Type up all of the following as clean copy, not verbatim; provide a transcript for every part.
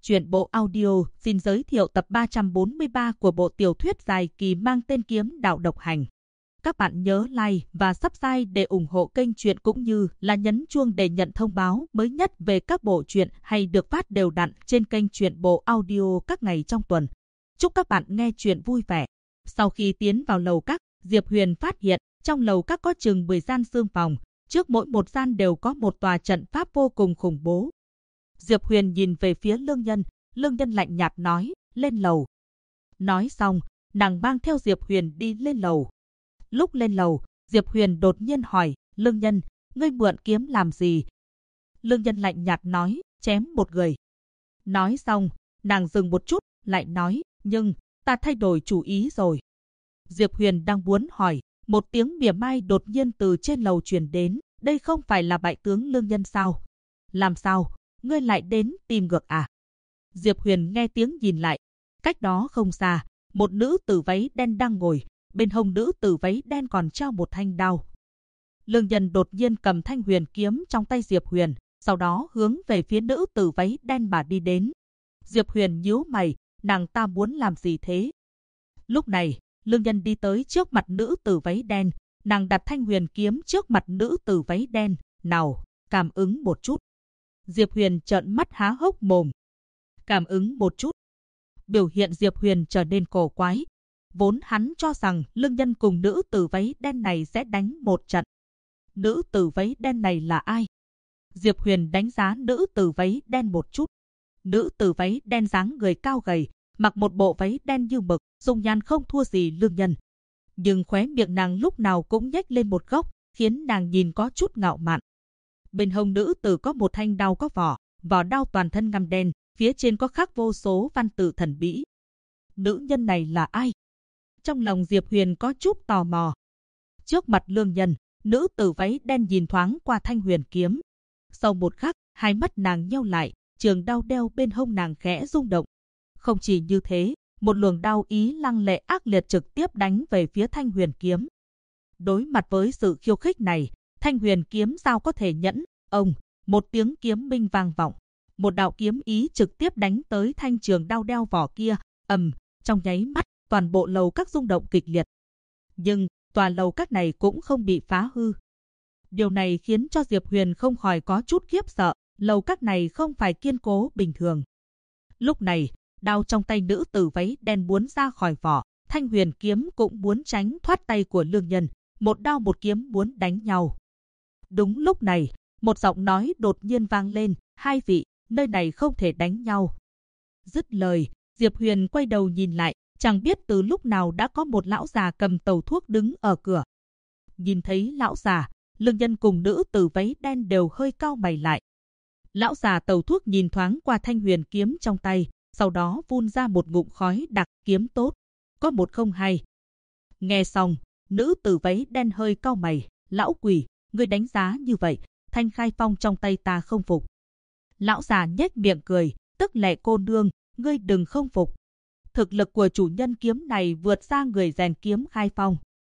Truyện bộ audio xin giới thiệu tập 343 của bộ tiểu thuyết dài kỳ mang tên Kiếm Đạo Độc Hành. Các bạn nhớ like và subscribe để ủng hộ kênh truyện cũng như là nhấn chuông để nhận thông báo mới nhất về các bộ truyện hay được phát đều đặn trên kênh truyện bộ audio các ngày trong tuần. Chúc các bạn nghe truyện vui vẻ. Sau khi tiến vào lầu các, Diệp Huyền phát hiện trong lầu các có chừng 10 gian xương phòng, trước mỗi một gian đều có một tòa trận pháp vô cùng khủng bố. Diệp Huyền nhìn về phía Lương Nhân lạnh nhạt nói, lên lầu. Nói xong, nàng mang theo Diệp Huyền đi lên lầu. Lúc lên lầu, Diệp Huyền đột nhiên hỏi, Lương Nhân, ngươi mượn kiếm làm gì? Lương Nhân lạnh nhạt nói, chém một người. Nói xong, nàng dừng một chút, lại nói, nhưng, ta thay đổi chủ ý rồi. Diệp Huyền đang muốn hỏi, một tiếng mỉa mai đột nhiên từ trên lầu truyền đến, đây không phải là bại tướng Lương Nhân sao? Làm sao? Ngươi lại đến tìm ngược à? Diệp Huyền nghe tiếng nhìn lại. Cách đó không xa, một nữ tử váy đen đang ngồi. Bên hông nữ tử váy đen còn treo một thanh đao. Lương Nhân đột nhiên cầm thanh huyền kiếm trong tay Diệp Huyền, sau đó hướng về phía nữ tử váy đen mà đi đến. Diệp Huyền nhíu mày, nàng ta muốn làm gì thế? Lúc này, Lương Nhân đi tới trước mặt nữ tử váy đen. Nàng đặt thanh huyền kiếm trước mặt nữ tử váy đen. Nào, cảm ứng một chút. Diệp Huyền trợn mắt há hốc mồm. Cảm ứng một chút. Biểu hiện Diệp Huyền trở nên cổ quái. Vốn hắn cho rằng Lương Nhân cùng nữ tử váy đen này sẽ đánh một trận. Nữ tử váy đen này là ai? Diệp Huyền đánh giá nữ tử váy đen một chút. Nữ tử váy đen dáng người cao gầy, mặc một bộ váy đen như mực, dung nhan không thua gì Lương Nhân. Nhưng khóe miệng nàng lúc nào cũng nhếch lên một góc, khiến nàng nhìn có chút ngạo mạn. Bên hông nữ tử có một thanh đao có vỏ đao toàn thân ngăm đen, phía trên có khắc vô số văn tự thần bí. Nữ nhân này là ai? Trong lòng Diệp Huyền có chút tò mò. Trước mặt Lương Nhân, nữ tử váy đen nhìn thoáng qua thanh huyền kiếm. Sau một khắc, hai mắt nàng nheo lại, trường đao đeo bên hông nàng khẽ rung động. Không chỉ như thế, một luồng đao ý lăng lệ ác liệt trực tiếp đánh về phía thanh huyền kiếm. Đối mặt với sự khiêu khích này, thanh huyền kiếm sao có thể nhẫn? Ông, một tiếng kiếm minh vang vọng, một đạo kiếm ý trực tiếp đánh tới thanh trường đao đeo vỏ kia. Trong nháy mắt, toàn bộ lầu các rung động kịch liệt. Nhưng tòa lầu các này cũng không bị phá hư. Điều này khiến cho Diệp Huyền không khỏi có chút khiếp sợ. Lầu các này không phải kiên cố bình thường. Lúc này, đao trong tay nữ tử váy đen muốn ra khỏi vỏ, thanh huyền kiếm cũng muốn tránh thoát tay của Lương Nhân. Một đao một kiếm muốn đánh nhau. Đúng lúc này, một giọng nói đột nhiên vang lên, hai vị, nơi này không thể đánh nhau. Dứt lời, Diệp Huyền quay đầu nhìn lại, chẳng biết từ lúc nào đã có một lão già cầm tàu thuốc đứng ở cửa. Nhìn thấy lão già, Lương Nhân cùng nữ tử váy đen đều hơi cau mày lại. Lão già tàu thuốc nhìn thoáng qua thanh huyền kiếm trong tay, sau đó phun ra một ngụm khói đặc, kiếm tốt, có một không hai. Nghe xong, nữ tử váy đen hơi cau mày, lão quỷ, ngươi đánh giá như vậy, thanh khai phong trong tay ta không phục. Lão già nhếch miệng cười, tức lệ cô nương, ngươi đừng không phục. Thực lực của chủ nhân kiếm này vượt xa người rèn kiếm khai phong.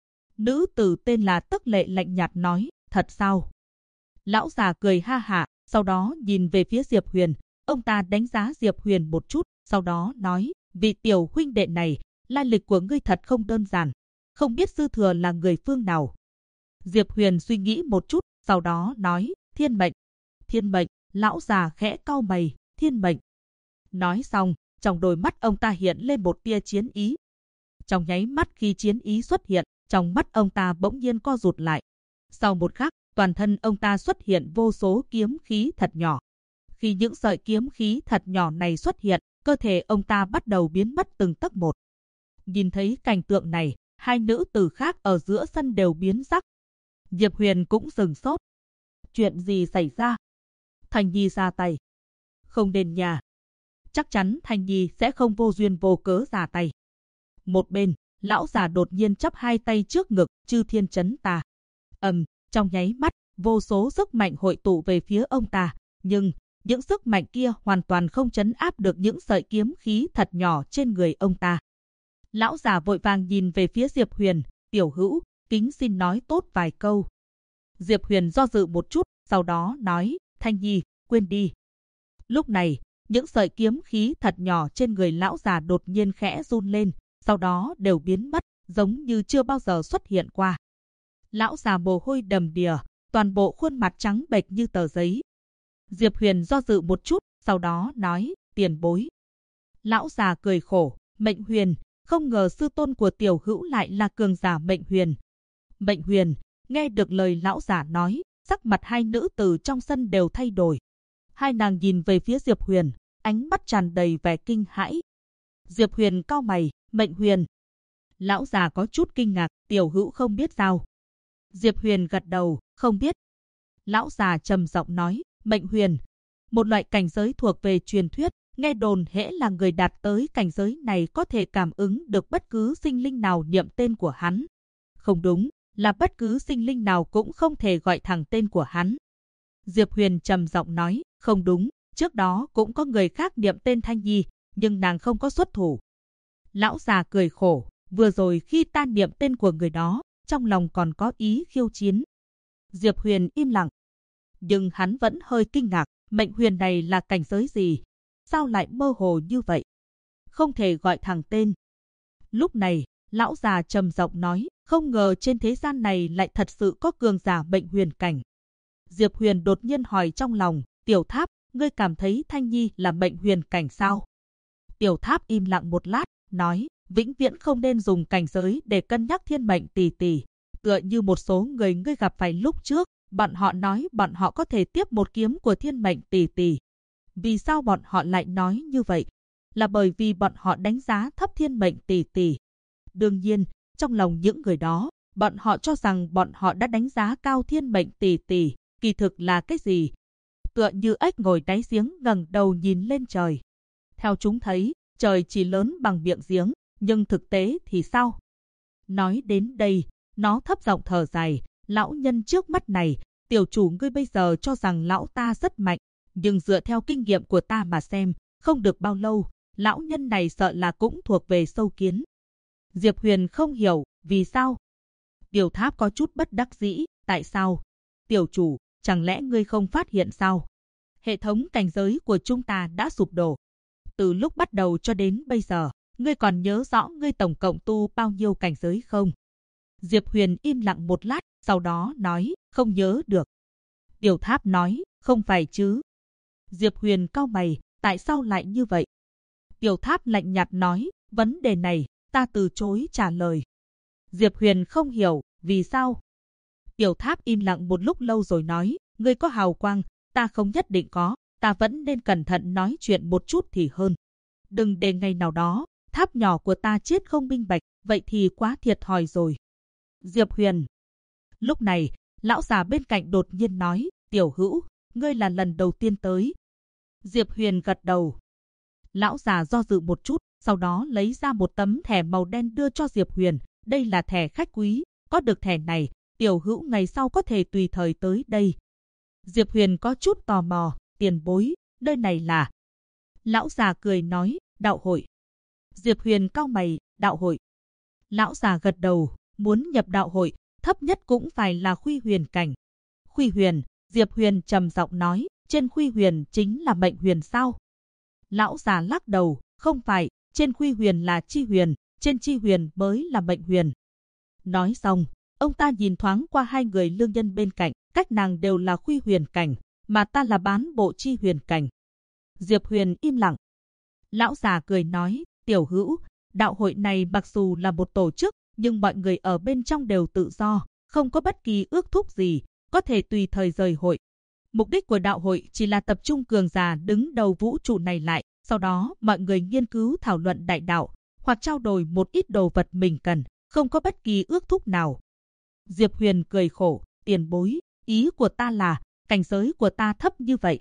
Nữ tử tên là Tức Lệ lạnh nhạt nói, thật sao? Lão già cười ha hả, sau đó nhìn về phía Diệp Huyền. Ông ta đánh giá Diệp Huyền một chút, sau đó nói, vị tiểu huynh đệ này, lai lịch của ngươi thật không đơn giản. Không biết sư thừa là người phương nào? Diệp Huyền suy nghĩ một chút, sau đó nói, thiên mệnh. Thiên mệnh, lão già khẽ cau mày, thiên mệnh. Nói xong, trong đôi mắt ông ta hiện lên một tia chiến ý. Trong nháy mắt khi chiến ý xuất hiện, trong mắt ông ta bỗng nhiên co rụt lại. Sau một khắc, toàn thân ông ta xuất hiện vô số kiếm khí thật nhỏ. Khi những sợi kiếm khí thật nhỏ này xuất hiện, cơ thể ông ta bắt đầu biến mất từng tấc một. Nhìn thấy cảnh tượng này, hai nữ tử khác ở giữa sân đều biến sắc. Diệp Huyền cũng sửng sốt. Chuyện gì xảy ra? Thanh Nhi ra tay. Không đến nhà. Chắc chắn Thanh Nhi sẽ không vô duyên vô cớ ra tay. Một bên, lão già đột nhiên chắp hai tay trước ngực, chư thiên chấn ta. Trong nháy mắt, vô số sức mạnh hội tụ về phía ông ta. Nhưng, những sức mạnh kia hoàn toàn không trấn áp được những sợi kiếm khí thật nhỏ trên người ông ta. Lão già vội vàng nhìn về phía Diệp Huyền, tiểu hữu, kính xin nói tốt vài câu. Diệp Huyền do dự một chút, sau đó nói, Thanh Nhi, quên đi. Lúc này, những sợi kiếm khí thật nhỏ trên người lão già đột nhiên khẽ run lên, sau đó đều biến mất, giống như chưa bao giờ xuất hiện qua. Lão già mồ hôi đầm đìa, toàn bộ khuôn mặt trắng bệch như tờ giấy. Diệp Huyền do dự một chút, sau đó nói, tiền bối. Lão già cười khổ, Mệnh Huyền, không ngờ sư tôn của tiểu hữu lại là cường giả Mệnh Huyền. Mệnh Huyền, nghe được lời lão già nói, sắc mặt hai nữ tử trong sân đều thay đổi. Hai nàng nhìn về phía Diệp Huyền, ánh mắt tràn đầy vẻ kinh hãi. Diệp Huyền cau mày, Mệnh Huyền. Lão già có chút kinh ngạc, tiểu hữu không biết sao? Diệp Huyền gật đầu, không biết. Lão già trầm giọng nói, Mệnh Huyền, một loại cảnh giới thuộc về truyền thuyết, nghe đồn hễ là người đạt tới cảnh giới này có thể cảm ứng được bất cứ sinh linh nào niệm tên của hắn. Không đúng, là bất cứ sinh linh nào cũng không thể gọi thẳng tên của hắn. Diệp Huyền trầm giọng nói, không đúng, trước đó cũng có người khác niệm tên Thanh Nhi, nhưng nàng không có xuất thủ. Lão già cười khổ, vừa rồi khi ta niệm tên của người đó, trong lòng còn có ý khiêu chiến. Diệp Huyền im lặng, nhưng hắn vẫn hơi kinh ngạc, Mệnh Huyền này là cảnh giới gì? Sao lại mơ hồ như vậy? Không thể gọi thẳng tên. Lúc này, lão già trầm giọng nói, không ngờ trên thế gian này lại thật sự có cường giả Mệnh Huyền cảnh. Diệp Huyền đột nhiên hỏi trong lòng, Tiểu Tháp, ngươi cảm thấy Thanh Nhi là Mệnh Huyền cảnh sao? Tiểu Tháp im lặng một lát, nói, vĩnh viễn không nên dùng cảnh giới để cân nhắc thiên mệnh tỷ tỷ. Tựa như một số người ngươi gặp phải lúc trước, bọn họ nói bọn họ có thể tiếp một kiếm của thiên mệnh tỷ tỷ. Vì sao bọn họ lại nói như vậy? Là bởi vì bọn họ đánh giá thấp thiên mệnh tỷ tỷ. Đương nhiên, trong lòng những người đó, bọn họ cho rằng bọn họ đã đánh giá cao thiên mệnh tỷ tỷ, kỳ thực là cái gì? Tựa như ếch ngồi đáy giếng ngẩng đầu nhìn lên trời. Theo chúng thấy, trời chỉ lớn bằng miệng giếng, nhưng thực tế thì sao? Nói đến đây, nó thấp giọng thở dài, lão nhân trước mắt này, tiểu chủ ngươi bây giờ cho rằng lão ta rất mạnh, nhưng dựa theo kinh nghiệm của ta mà xem, không được bao lâu, lão nhân này sợ là cũng thuộc về sâu kiến. Diệp Huyền không hiểu, vì sao? Tiểu Tháp có chút bất đắc dĩ, tại sao? Tiểu chủ, chẳng lẽ ngươi không phát hiện sao? Hệ thống cảnh giới của chúng ta đã sụp đổ. Từ lúc bắt đầu cho đến bây giờ, ngươi còn nhớ rõ ngươi tổng cộng tu bao nhiêu cảnh giới không? Diệp Huyền im lặng một lát, sau đó nói, không nhớ được. Tiểu Tháp nói, không phải chứ? Diệp Huyền cau mày, tại sao lại như vậy? Tiểu Tháp lạnh nhạt nói, vấn đề này, ta từ chối trả lời. Diệp Huyền không hiểu, vì sao? Tiểu Tháp im lặng một lúc lâu rồi nói, ngươi có hào quang, ta không nhất định có, ta vẫn nên cẩn thận nói chuyện một chút thì hơn. Đừng để ngày nào đó, tháp nhỏ của ta chết không minh bạch, vậy thì quá thiệt thòi rồi. Diệp Huyền. Lúc này, lão già bên cạnh đột nhiên nói, tiểu hữu, ngươi là lần đầu tiên tới. Diệp Huyền gật đầu. Lão già do dự một chút, sau đó lấy ra một tấm thẻ màu đen đưa cho Diệp Huyền. Đây là thẻ khách quý, có được thẻ này, tiểu hữu ngày sau có thể tùy thời tới đây. Diệp Huyền có chút tò mò, tiền bối, nơi này là... Lão già cười nói, đạo hội. Diệp Huyền cau mày, đạo hội. Lão già gật đầu, muốn nhập đạo hội, thấp nhất cũng phải là Khuy Huyền cảnh. Khuy Huyền, Diệp Huyền trầm giọng nói, trên Khuy Huyền chính là Mệnh Huyền sao? Lão già lắc đầu, không phải, trên Khuy Huyền là Chi Huyền, trên Chi Huyền mới là Mệnh Huyền. Nói xong, ông ta nhìn thoáng qua hai người lương nhân bên cạnh, các nàng đều là Khuy Huyền cảnh, mà ta là bán bộ Chi Huyền cảnh. Diệp Huyền im lặng. Lão già cười nói, tiểu hữu, đạo hội này mặc dù là một tổ chức, nhưng mọi người ở bên trong đều tự do, không có bất kỳ ước thúc gì, có thể tùy thời rời hội. Mục đích của đạo hội chỉ là tập trung cường giả đứng đầu vũ trụ này lại, sau đó mọi người nghiên cứu thảo luận đại đạo, hoặc trao đổi một ít đồ vật mình cần, không có bất kỳ ước thúc nào. Diệp Huyền cười khổ, tiền bối, ý của ta là, cảnh giới của ta thấp như vậy.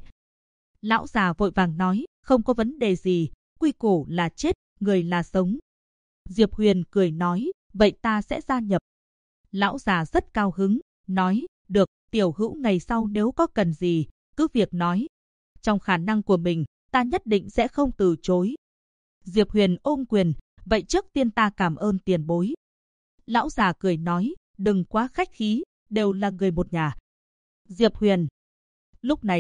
Lão già vội vàng nói, không có vấn đề gì, quy củ là chết, người là sống. Diệp Huyền cười nói, vậy ta sẽ gia nhập. Lão già rất cao hứng, nói, được, tiểu hữu ngày sau nếu có cần gì, cứ việc nói. Trong khả năng của mình, ta nhất định sẽ không từ chối. Diệp Huyền ôm quyền, vậy trước tiên ta cảm ơn tiền bối. Lão già cười nói, đừng quá khách khí, đều là người một nhà. Diệp Huyền. Lúc này,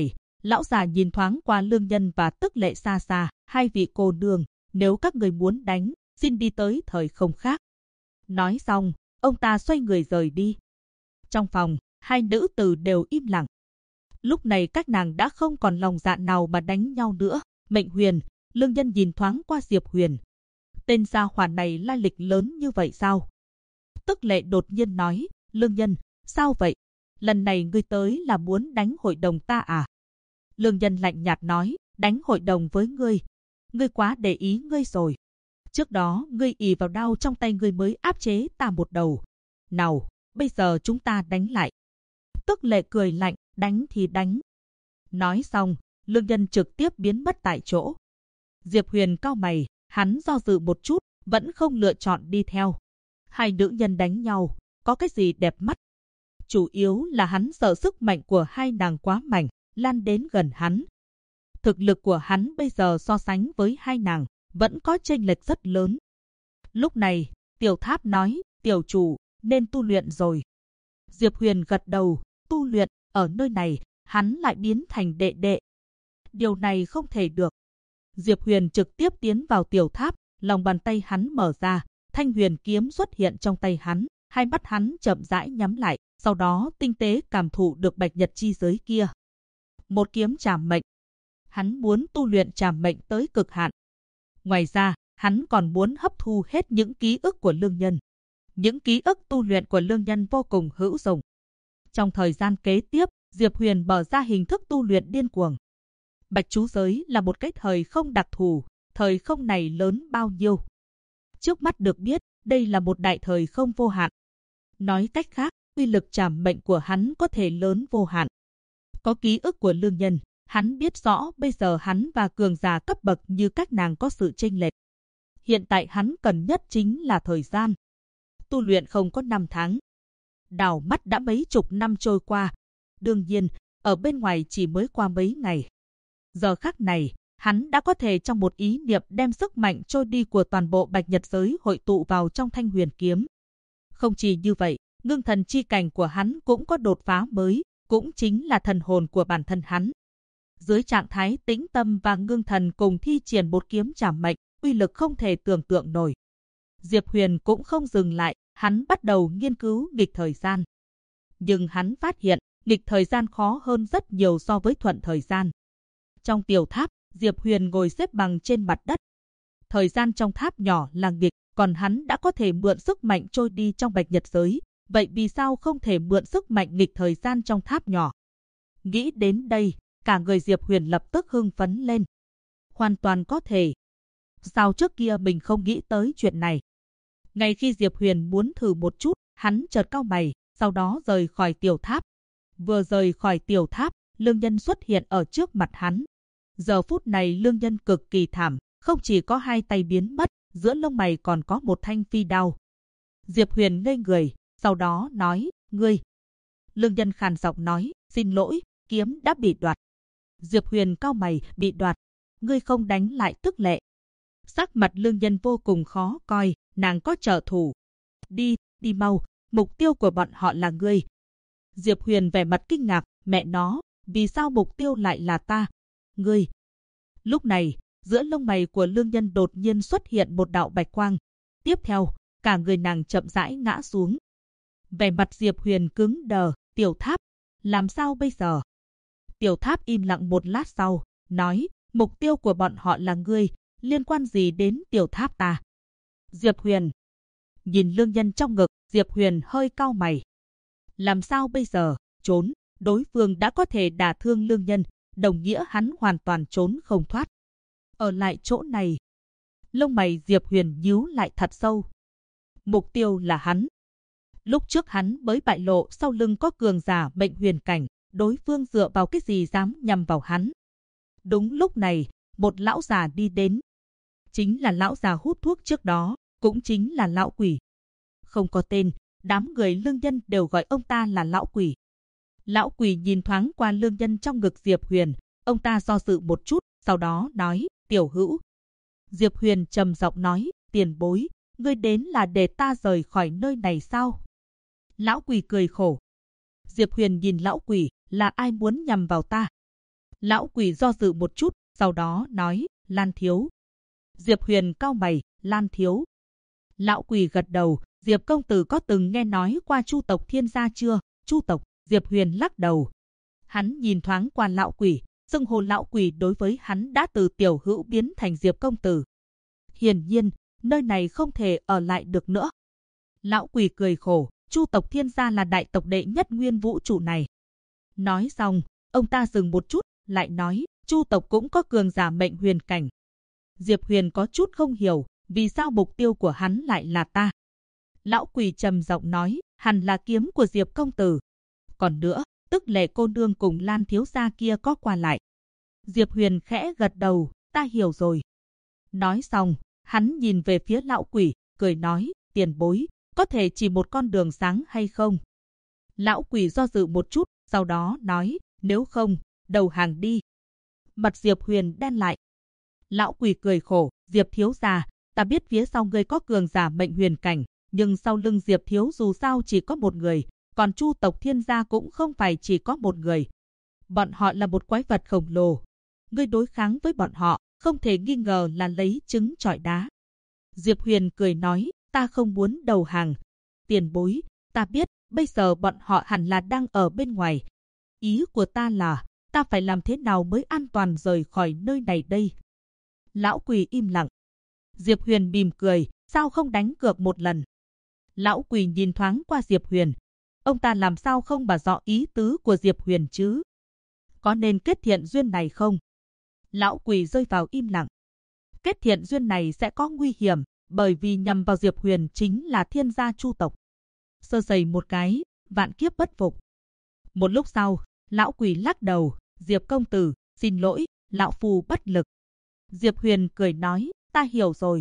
Lão già nhìn thoáng qua Lương Nhân và Tức Lệ xa xa, hai vị cô nương, nếu các người muốn đánh, xin đi tới thời không khác. Nói xong, ông ta xoay người rời đi. Trong phòng, hai nữ tử đều im lặng. Lúc này các nàng đã không còn lòng dạ nào mà đánh nhau nữa. Mệnh Huyền, Lương Nhân nhìn thoáng qua Diệp Huyền. Tên gia hỏa này lai lịch lớn như vậy sao? Tức Lệ đột nhiên nói, Lương Nhân, sao vậy? Lần này ngươi tới là muốn đánh hội đồng ta à? Lương Nhân lạnh nhạt nói, đánh hội đồng với ngươi. Ngươi quá để ý ngươi rồi. Trước đó ngươi ỷ vào đao trong tay ngươi mới áp chế ta một đầu. Nào, bây giờ chúng ta đánh lại. Tức Lệ cười lạnh, đánh thì đánh. Nói xong, Lương Nhân trực tiếp biến mất tại chỗ. Diệp Huyền cau mày, hắn do dự một chút, vẫn không lựa chọn đi theo. Hai nữ nhân đánh nhau, có cái gì đẹp mắt? Chủ yếu là hắn sợ sức mạnh của hai nàng quá mạnh, lan đến gần hắn. Thực lực của hắn bây giờ so sánh với hai nàng, vẫn có chênh lệch rất lớn. Lúc này, Tiểu Tháp nói, tiểu chủ, nên tu luyện rồi. Diệp Huyền gật đầu, tu luyện, ở nơi này, hắn lại biến thành đệ đệ. Điều này không thể được. Diệp Huyền trực tiếp tiến vào Tiểu Tháp, lòng bàn tay hắn mở ra, thanh huyền kiếm xuất hiện trong tay hắn, hai mắt hắn chậm rãi nhắm lại, sau đó tinh tế cảm thụ được bạch nhật chi giới kia. Một kiếm trảm mệnh. Hắn muốn tu luyện trảm mệnh tới cực hạn. Ngoài ra, hắn còn muốn hấp thu hết những ký ức của Lương Nhân. Những ký ức tu luyện của Lương Nhân vô cùng hữu dụng. Trong thời gian kế tiếp, Diệp Huyền mở ra hình thức tu luyện điên cuồng. Bạch chú giới là một cái thời không đặc thù, thời không này lớn bao nhiêu? Trước mắt được biết, đây là một đại thời không vô hạn. Nói cách khác, uy lực trảm mệnh của hắn có thể lớn vô hạn. Có ký ức của Lương Nhân, hắn biết rõ bây giờ hắn và cường giả cấp bậc như các nàng có sự chênh lệch. Hiện tại hắn cần nhất chính là thời gian. Tu luyện không có 5 tháng. Đảo mắt đã mấy chục năm trôi qua. Đương nhiên, ở bên ngoài chỉ mới qua mấy ngày. Giờ khắc này, hắn đã có thể trong một ý niệm đem sức mạnh trôi đi của toàn bộ bạch nhật giới hội tụ vào trong thanh huyền kiếm. Không chỉ như vậy, ngưng thần chi cảnh của hắn cũng có đột phá mới, cũng chính là thần hồn của bản thân hắn. Dưới trạng thái tĩnh tâm và ngưng thần cùng thi triển một kiếm trảm mệnh, uy lực không thể tưởng tượng nổi. Diệp Huyền cũng không dừng lại, hắn bắt đầu nghiên cứu nghịch thời gian. Nhưng hắn phát hiện, nghịch thời gian khó hơn rất nhiều so với thuận thời gian. Trong tiểu tháp, Diệp Huyền ngồi xếp bằng trên mặt đất. Thời gian trong tháp nhỏ là nghịch, còn hắn đã có thể mượn sức mạnh trôi đi trong bạch nhật giới. Vậy vì sao không thể mượn sức mạnh nghịch thời gian trong tháp nhỏ? Nghĩ đến đây, cả người Diệp Huyền lập tức hưng phấn lên. Hoàn toàn có thể. Sao trước kia mình không nghĩ tới chuyện này? Ngay khi Diệp Huyền muốn thử một chút, hắn chợt cau mày, sau đó rời khỏi tiểu tháp. Vừa rời khỏi tiểu tháp, Lương Nhân xuất hiện ở trước mặt hắn. Giờ phút này Lương Nhân cực kỳ thảm, không chỉ có hai tay biến mất, giữa lông mày còn có một thanh phi đao. Diệp Huyền ngây người, sau đó nói, ngươi. Lương Nhân khàn giọng nói, xin lỗi, kiếm đã bị đoạt. Diệp Huyền cau mày, bị đoạt, ngươi không đánh lại Tức Lệ. Sắc mặt Lương Nhân vô cùng khó coi, nàng có trợ thủ. Đi, đi mau, mục tiêu của bọn họ là ngươi. Diệp Huyền vẻ mặt kinh ngạc, mẹ nó, vì sao mục tiêu lại là ta? Ngươi. Lúc này, giữa lông mày của Lương Nhân đột nhiên xuất hiện một đạo bạch quang. Tiếp theo, cả người nàng chậm rãi ngã xuống. Vẻ mặt Diệp Huyền cứng đờ, Tiểu Tháp, làm sao bây giờ? Tiểu Tháp im lặng một lát sau, nói, mục tiêu của bọn họ là ngươi, liên quan gì đến Tiểu Tháp ta? Diệp Huyền. Nhìn Lương Nhân trong ngực, Diệp Huyền hơi cau mày. Làm sao bây giờ? Trốn, đối phương đã có thể đả thương Lương Nhân, đồng nghĩa hắn hoàn toàn trốn không thoát. Ở lại chỗ này. Lông mày Diệp Huyền nhíu lại thật sâu. Mục tiêu là hắn. Lúc trước hắn mới bại lộ sau lưng có cường giả mệnh huyền cảnh, đối phương dựa vào cái gì dám nhằm vào hắn. Đúng lúc này, một lão già đi đến. Chính là lão già hút thuốc trước đó, cũng chính là lão quỷ. Không có tên, đám người Lương Nhân đều gọi ông ta là lão quỷ. Lão quỷ nhìn thoáng qua Lương Nhân trong ngực Diệp Huyền, ông ta do dự một chút, sau đó nói, tiểu hữu. Diệp Huyền trầm giọng nói, tiền bối, ngươi đến là để ta rời khỏi nơi này sao? Lão quỷ cười khổ. Diệp Huyền nhìn lão quỷ, là ai muốn nhằm vào ta? Lão quỷ do dự một chút, sau đó nói, Lan thiếu. Diệp Huyền cau mày, Lan thiếu. Lão quỷ gật đầu, Diệp công tử có từng nghe nói qua Chu tộc Thiên gia chưa? Chu tộc, Diệp Huyền lắc đầu. Hắn nhìn thoáng qua lão quỷ, xưng hô lão quỷ đối với hắn đã từ tiểu hữu biến thành Diệp công tử. Hiển nhiên, nơi này không thể ở lại được nữa. Lão quỷ cười khổ, Chu tộc Thiên gia là đại tộc đệ nhất nguyên vũ trụ này. Nói xong, ông ta dừng một chút, lại nói, Chu tộc cũng có cường giả mệnh huyền cảnh. Diệp Huyền có chút không hiểu, vì sao mục tiêu của hắn lại là ta. Lão quỷ trầm giọng nói, hẳn là kiếm của Diệp công tử. Còn nữa, Tức Lệ cô nương cùng Lan thiếu gia kia có qua lại. Diệp Huyền khẽ gật đầu, ta hiểu rồi. Nói xong, hắn nhìn về phía lão quỷ, cười nói, tiền bối, có thể chỉ một con đường sáng hay không? Lão quỷ do dự một chút, sau đó nói, nếu không, đầu hàng đi. Mặt Diệp Huyền đen lại. Lão quỷ cười khổ, Diệp thiếu gia, ta biết phía sau ngươi có cường giả mệnh huyền cảnh, nhưng sau lưng Diệp thiếu dù sao chỉ có một người, còn Chu tộc Thiên gia cũng không phải chỉ có một người. Bọn họ là một quái vật khổng lồ. Ngươi đối kháng với bọn họ, không thể nghi ngờ là lấy trứng trọi đá. Diệp Huyền cười nói, ta không muốn đầu hàng. Tiền bối, ta biết, bây giờ bọn họ hẳn là đang ở bên ngoài. Ý của ta là, ta phải làm thế nào mới an toàn rời khỏi nơi này đây? Lão quỷ im lặng. Diệp Huyền mỉm cười, sao không đánh cược một lần? Lão quỷ nhìn thoáng qua Diệp Huyền. Ông ta làm sao không bà rõ ý tứ của Diệp Huyền chứ? Có nên kết thiện duyên này không? Lão quỷ rơi vào im lặng. Kết thiện duyên này sẽ có nguy hiểm, bởi vì nhằm vào Diệp Huyền chính là Thiên gia Chu tộc. Sơ sẩy một cái, vạn kiếp bất phục. Một lúc sau, lão quỷ lắc đầu, Diệp công tử, xin lỗi, lão phu bất lực. Diệp Huyền cười nói, ta hiểu rồi.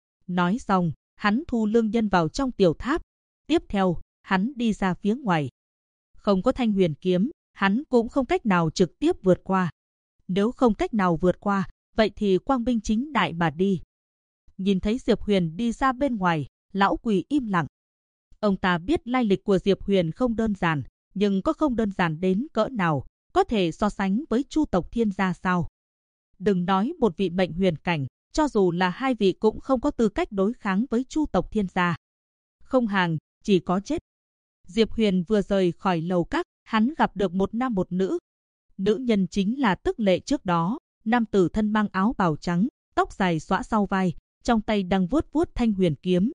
Nói xong, hắn thu lương nhân vào trong tiểu tháp. Tiếp theo, hắn đi ra phía ngoài. Không có thanh huyền kiếm, hắn cũng không cách nào trực tiếp vượt qua. Nếu không cách nào vượt qua, vậy thì quang minh chính đại mà đi. Nhìn thấy Diệp Huyền đi ra bên ngoài, lão quỷ im lặng. Ông ta biết lai lịch của Diệp Huyền không đơn giản, nhưng có không đơn giản đến cỡ nào, có thể so sánh với Chu tộc Thiên gia sao? Đừng nói một vị mệnh huyền cảnh, cho dù là hai vị cũng không có tư cách đối kháng với Chu tộc Thiên gia. Không hàng, chỉ có chết. Diệp Huyền vừa rời khỏi lầu các, hắn gặp được một nam một nữ. Nữ nhân chính là Tức Lệ trước đó, nam tử thân mang áo bào trắng, tóc dài xõa sau vai, trong tay đang vuốt vuốt thanh huyền kiếm.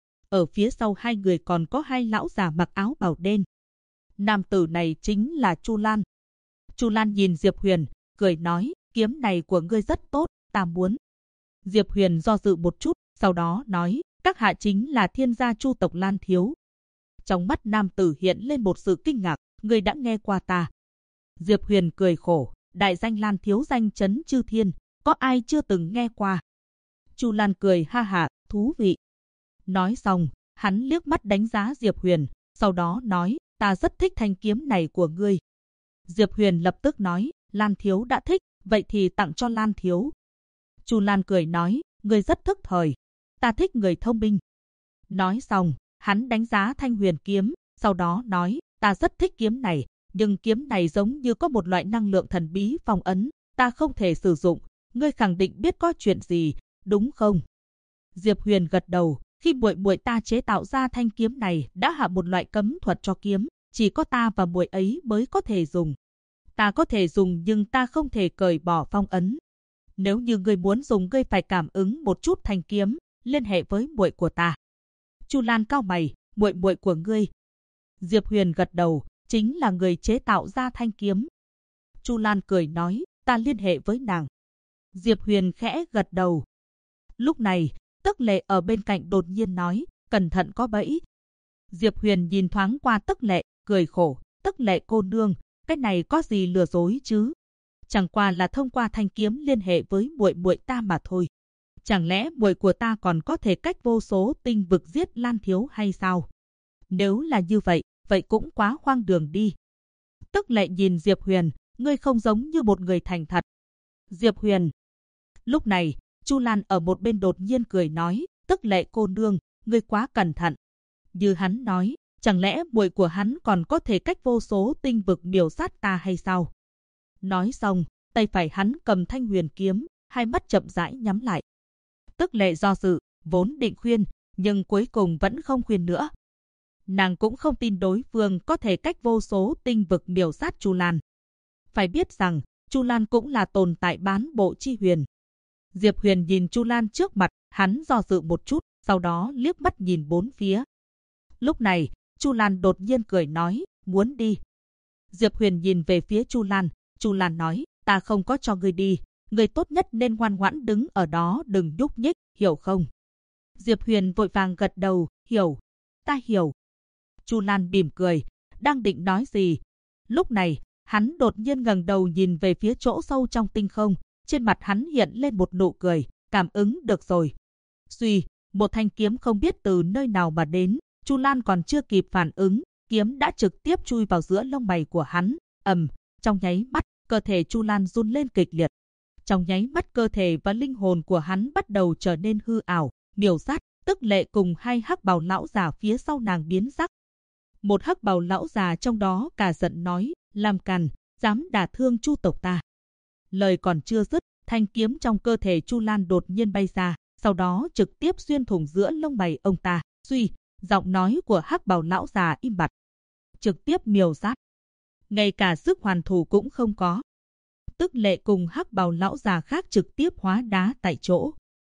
Ở phía sau hai người còn có hai lão già mặc áo bào đen. Nam tử này chính là Chu Lan. Chu Lan nhìn Diệp Huyền, cười nói, kiếm này của ngươi rất tốt, ta muốn. Diệp Huyền do dự một chút, sau đó nói, các hạ chính là Thiên gia Chu tộc Lan thiếu. Trong mắt nam tử hiện lên một sự kinh ngạc, ngươi đã nghe qua ta. Diệp Huyền cười khổ, đại danh Lan thiếu danh chấn chư thiên, có ai chưa từng nghe qua? Chu Lan cười ha hả, thú vị. Nói xong, hắn liếc mắt đánh giá Diệp Huyền, sau đó nói, ta rất thích thanh kiếm này của ngươi. Diệp Huyền lập tức nói, Lan thiếu đã thích, vậy thì tặng cho Lan thiếu. Chu Lan cười nói, ngươi rất thức thời, ta thích người thông minh. Nói xong, hắn đánh giá thanh huyền kiếm, sau đó nói, ta rất thích kiếm này, nhưng kiếm này giống như có một loại năng lượng thần bí phong ấn, ta không thể sử dụng, ngươi khẳng định biết có chuyện gì, đúng không? Diệp Huyền gật đầu, khi muội muội ta chế tạo ra thanh kiếm này đã hạ một loại cấm thuật cho kiếm, chỉ có ta và muội ấy mới có thể dùng. Ta có thể dùng nhưng ta không thể cởi bỏ phong ấn. Nếu như ngươi muốn dùng, ngươi phải cảm ứng một chút thanh kiếm, liên hệ với muội của ta. Chu Lan cau mày, muội muội của ngươi? Diệp Huyền gật đầu, chính là người chế tạo ra thanh kiếm. Chu Lan cười nói, ta liên hệ với nàng. Diệp Huyền khẽ gật đầu. Lúc này, Tức Lệ ở bên cạnh đột nhiên nói, cẩn thận có bẫy. Diệp Huyền nhìn thoáng qua Tức Lệ, cười khổ, Tức Lệ cô nương, cái này có gì lừa dối chứ? Chẳng qua là thông qua thanh kiếm liên hệ với muội muội ta mà thôi. Chẳng lẽ muội của ta còn có thể cách vô số tinh vực giết Lan thiếu hay sao? Nếu là như vậy, vậy cũng quá hoang đường đi. Tức Lệ nhìn Diệp Huyền, ngươi không giống như một người thành thật. Diệp Huyền. Lúc này, Chu Lan ở một bên đột nhiên cười nói, Tức Lệ cô nương, ngươi quá cẩn thận. Như hắn nói, chẳng lẽ muội của hắn còn có thể cách vô số tinh vực miểu sát ta hay sao? Nói xong, tay phải hắn cầm thanh huyền kiếm, hai mắt chậm rãi nhắm lại. Tức Lệ do dự, vốn định khuyên, nhưng cuối cùng vẫn không khuyên nữa. Nàng cũng không tin đối phương có thể cách vô số tinh vực miểu sát Chu Lan. Phải biết rằng, Chu Lan cũng là tồn tại bán bộ chi huyền. Diệp Huyền nhìn Chu Lan trước mặt, hắn do dự một chút, sau đó liếc mắt nhìn bốn phía. Lúc này, Chu Lan đột nhiên cười nói, muốn đi. Diệp Huyền nhìn về phía Chu Lan nói, ta không có cho ngươi đi, ngươi tốt nhất nên ngoan ngoãn đứng ở đó đừng nhúc nhích, hiểu không? Diệp Huyền vội vàng gật đầu, hiểu, ta hiểu. Chu Lan mỉm cười, đang định nói gì. Lúc này, hắn đột nhiên ngẩng đầu nhìn về phía chỗ sâu trong tinh không, trên mặt hắn hiện lên một nụ cười, cảm ứng được rồi. Suy, một thanh kiếm không biết từ nơi nào mà đến, Chu Lan còn chưa kịp phản ứng, kiếm đã trực tiếp chui vào giữa lông mày của hắn. Trong nháy mắt, cơ thể Chu Lan run lên kịch liệt. Trong nháy mắt cơ thể và linh hồn của hắn bắt đầu trở nên hư ảo, miểu sát. Tức Lệ cùng hai hắc bào lão già phía sau nàng biến sắc. Một hắc bào lão già trong đó cả giận nói, làm càn, dám đả thương Chu tộc ta. Lời còn chưa dứt, thanh kiếm trong cơ thể Chu Lan đột nhiên bay ra, sau đó trực tiếp xuyên thủng giữa lông mày ông ta. Suy, giọng nói của hắc bào lão già im bặt. Trực tiếp miểu sát. Ngay cả sức hoàn thủ cũng không có. Tức Lệ cùng hắc bào lão già khác trực tiếp hóa đá tại chỗ.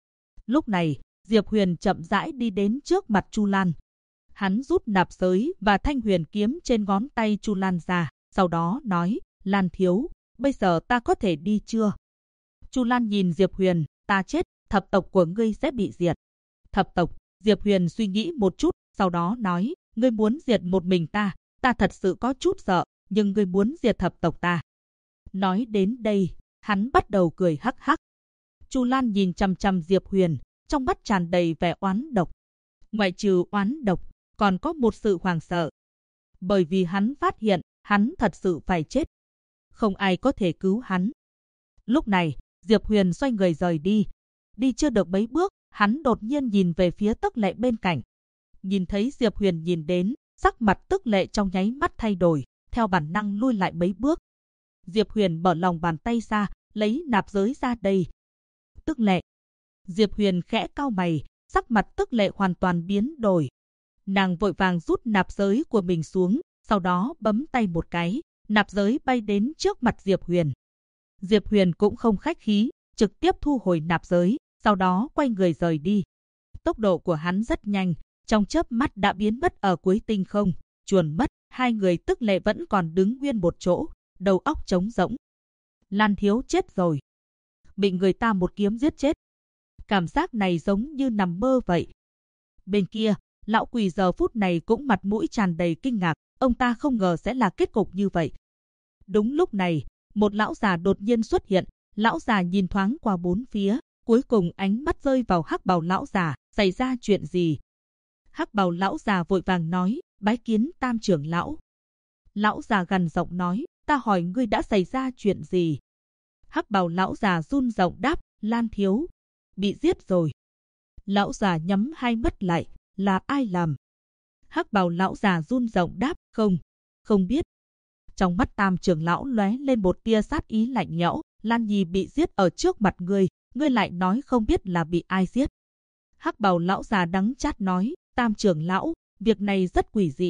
Lúc này, Diệp Huyền chậm rãi đi đến trước mặt Chu Lan. Hắn rút nạp giới và thanh huyền kiếm trên ngón tay Chu Lan ra, sau đó nói, Lan thiếu, bây giờ ta có thể đi chưa? Chu Lan nhìn Diệp Huyền, ta chết, thập tộc của ngươi sẽ bị diệt. Thập tộc, Diệp Huyền suy nghĩ một chút, sau đó nói, ngươi muốn diệt một mình ta thật sự có chút sợ, nhưng ngươi muốn diệt thập tộc ta. Nói đến đây, hắn bắt đầu cười hắc hắc. Chu Lan nhìn chằm chằm Diệp Huyền, trong mắt tràn đầy vẻ oán độc. Ngoại trừ oán độc, còn có một sự hoảng sợ. Bởi vì hắn phát hiện, hắn thật sự phải chết. Không ai có thể cứu hắn. Lúc này, Diệp Huyền xoay người rời đi. Đi chưa được mấy bước, hắn đột nhiên nhìn về phía Tức Lệ bên cạnh. Nhìn thấy Diệp Huyền nhìn đến, sắc mặt Tức Lệ trong nháy mắt thay đổi, theo bản năng lui lại mấy bước. Diệp Huyền mở lòng bàn tay ra, lấy nạp giới ra đây. Tức Lệ. Diệp Huyền khẽ cau mày, sắc mặt Tức Lệ hoàn toàn biến đổi. Nàng vội vàng rút nạp giới của mình xuống, sau đó bấm tay một cái, nạp giới bay đến trước mặt Diệp Huyền. Diệp Huyền cũng không khách khí, trực tiếp thu hồi nạp giới, sau đó quay người rời đi. Tốc độ của hắn rất nhanh, trong chớp mắt đã biến mất ở cuối tinh không, chuồn mất. Hai người Tức Lệ vẫn còn đứng nguyên một chỗ, đầu óc trống rỗng. Lan thiếu chết rồi. Bị người ta một kiếm giết chết. Cảm giác này giống như nằm mơ vậy. Bên kia, lão quỷ giờ phút này cũng mặt mũi tràn đầy kinh ngạc, ông ta không ngờ sẽ là kết cục như vậy. Đúng lúc này, một lão già đột nhiên xuất hiện, lão già nhìn thoáng qua bốn phía, cuối cùng ánh mắt rơi vào hắc bào lão già, xảy ra chuyện gì? Hắc bào lão già vội vàng nói, bái kiến Tam trưởng lão. Lão già gằn giọng nói, ta hỏi ngươi đã xảy ra chuyện gì? Hắc bào lão già run giọng đáp, Lan thiếu, bị giết rồi. Lão già nhắm hai mắt lại, là ai làm? Hắc bào lão già run giọng đáp, không biết. Trong mắt Tam trưởng lão lóe lên một tia sát ý lạnh lẽo, Lan Nhi bị giết ở trước mặt ngươi lại nói không biết là bị ai giết. Hắc bào lão già đắng chát nói, Tam trưởng lão, việc này rất quỷ dị.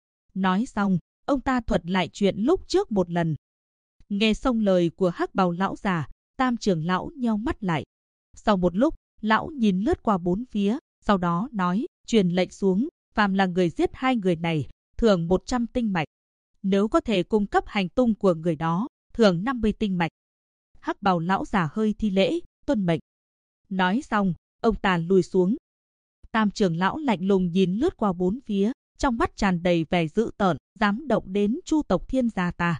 Nói xong, ông ta thuật lại chuyện lúc trước một lần. Nghe xong lời của hắc bào lão già, Tam trưởng lão nheo mắt lại. Sau một lúc, lão nhìn lướt qua bốn phía, sau đó nói, truyền lệnh xuống, phàm là người giết hai người này, thưởng 100 tinh mạch. Nếu có thể cung cấp hành tung của người đó, thưởng 50 tinh mạch. Hắc bào lão già hơi thi lễ, tuân mệnh. Nói xong, ông ta lùi xuống. Tam trưởng lão lạnh lùng nhìn lướt qua bốn phía, trong mắt tràn đầy vẻ dữ tợn, dám động đến Chu tộc Thiên gia ta.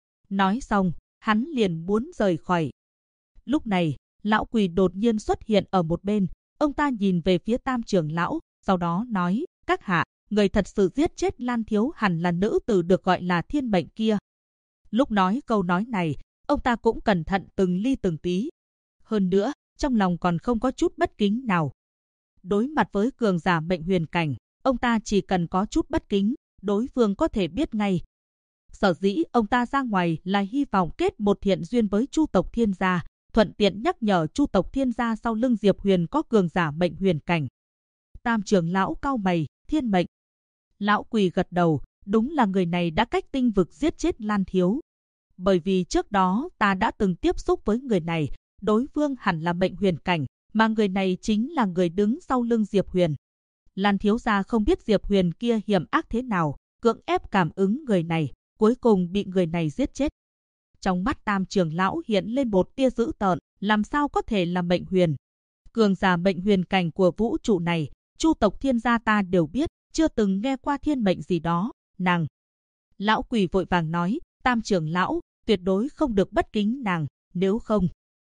Nói xong, hắn liền muốn rời khỏi. Lúc này, lão quỷ đột nhiên xuất hiện ở một bên, ông ta nhìn về phía Tam trưởng lão, sau đó nói, các hạ, người thật sự giết chết Lan thiếu hẳn là nữ tử được gọi là Thiên mệnh kia. Lúc nói câu nói này, ông ta cũng cẩn thận từng ly từng tí. Hơn nữa, trong lòng còn không có chút bất kính nào. Đối mặt với cường giả mệnh huyền cảnh, ông ta chỉ cần có chút bất kính, đối phương có thể biết ngay. Sở dĩ ông ta ra ngoài là hy vọng kết một thiện duyên với Chu tộc Thiên gia, thuận tiện nhắc nhở Chu tộc Thiên gia sau lưng Diệp Huyền có cường giả mệnh huyền cảnh. Tam trưởng lão cau mày, thiên mệnh. Lão Quỳ gật đầu, đúng là người này đã cách tinh vực giết chết Lan Thiếu. Bởi vì trước đó ta đã từng tiếp xúc với người này, đối phương hẳn là mệnh huyền cảnh, mà người này chính là người đứng sau lưng Diệp Huyền. Lan Thiếu gia không biết Diệp Huyền kia hiểm ác thế nào, cưỡng ép cảm ứng người này, cuối cùng bị người này giết chết. Trong mắt Tam trưởng lão hiện lên một tia dữ tợn, làm sao có thể là mệnh huyền? Cường giả mệnh huyền cảnh của vũ trụ này, Chu tộc Thiên gia ta đều biết, chưa từng nghe qua thiên mệnh gì đó, nàng. Lão Quỳ vội vàng nói, Tam trưởng lão, tuyệt đối không được bất kính nàng, nếu không.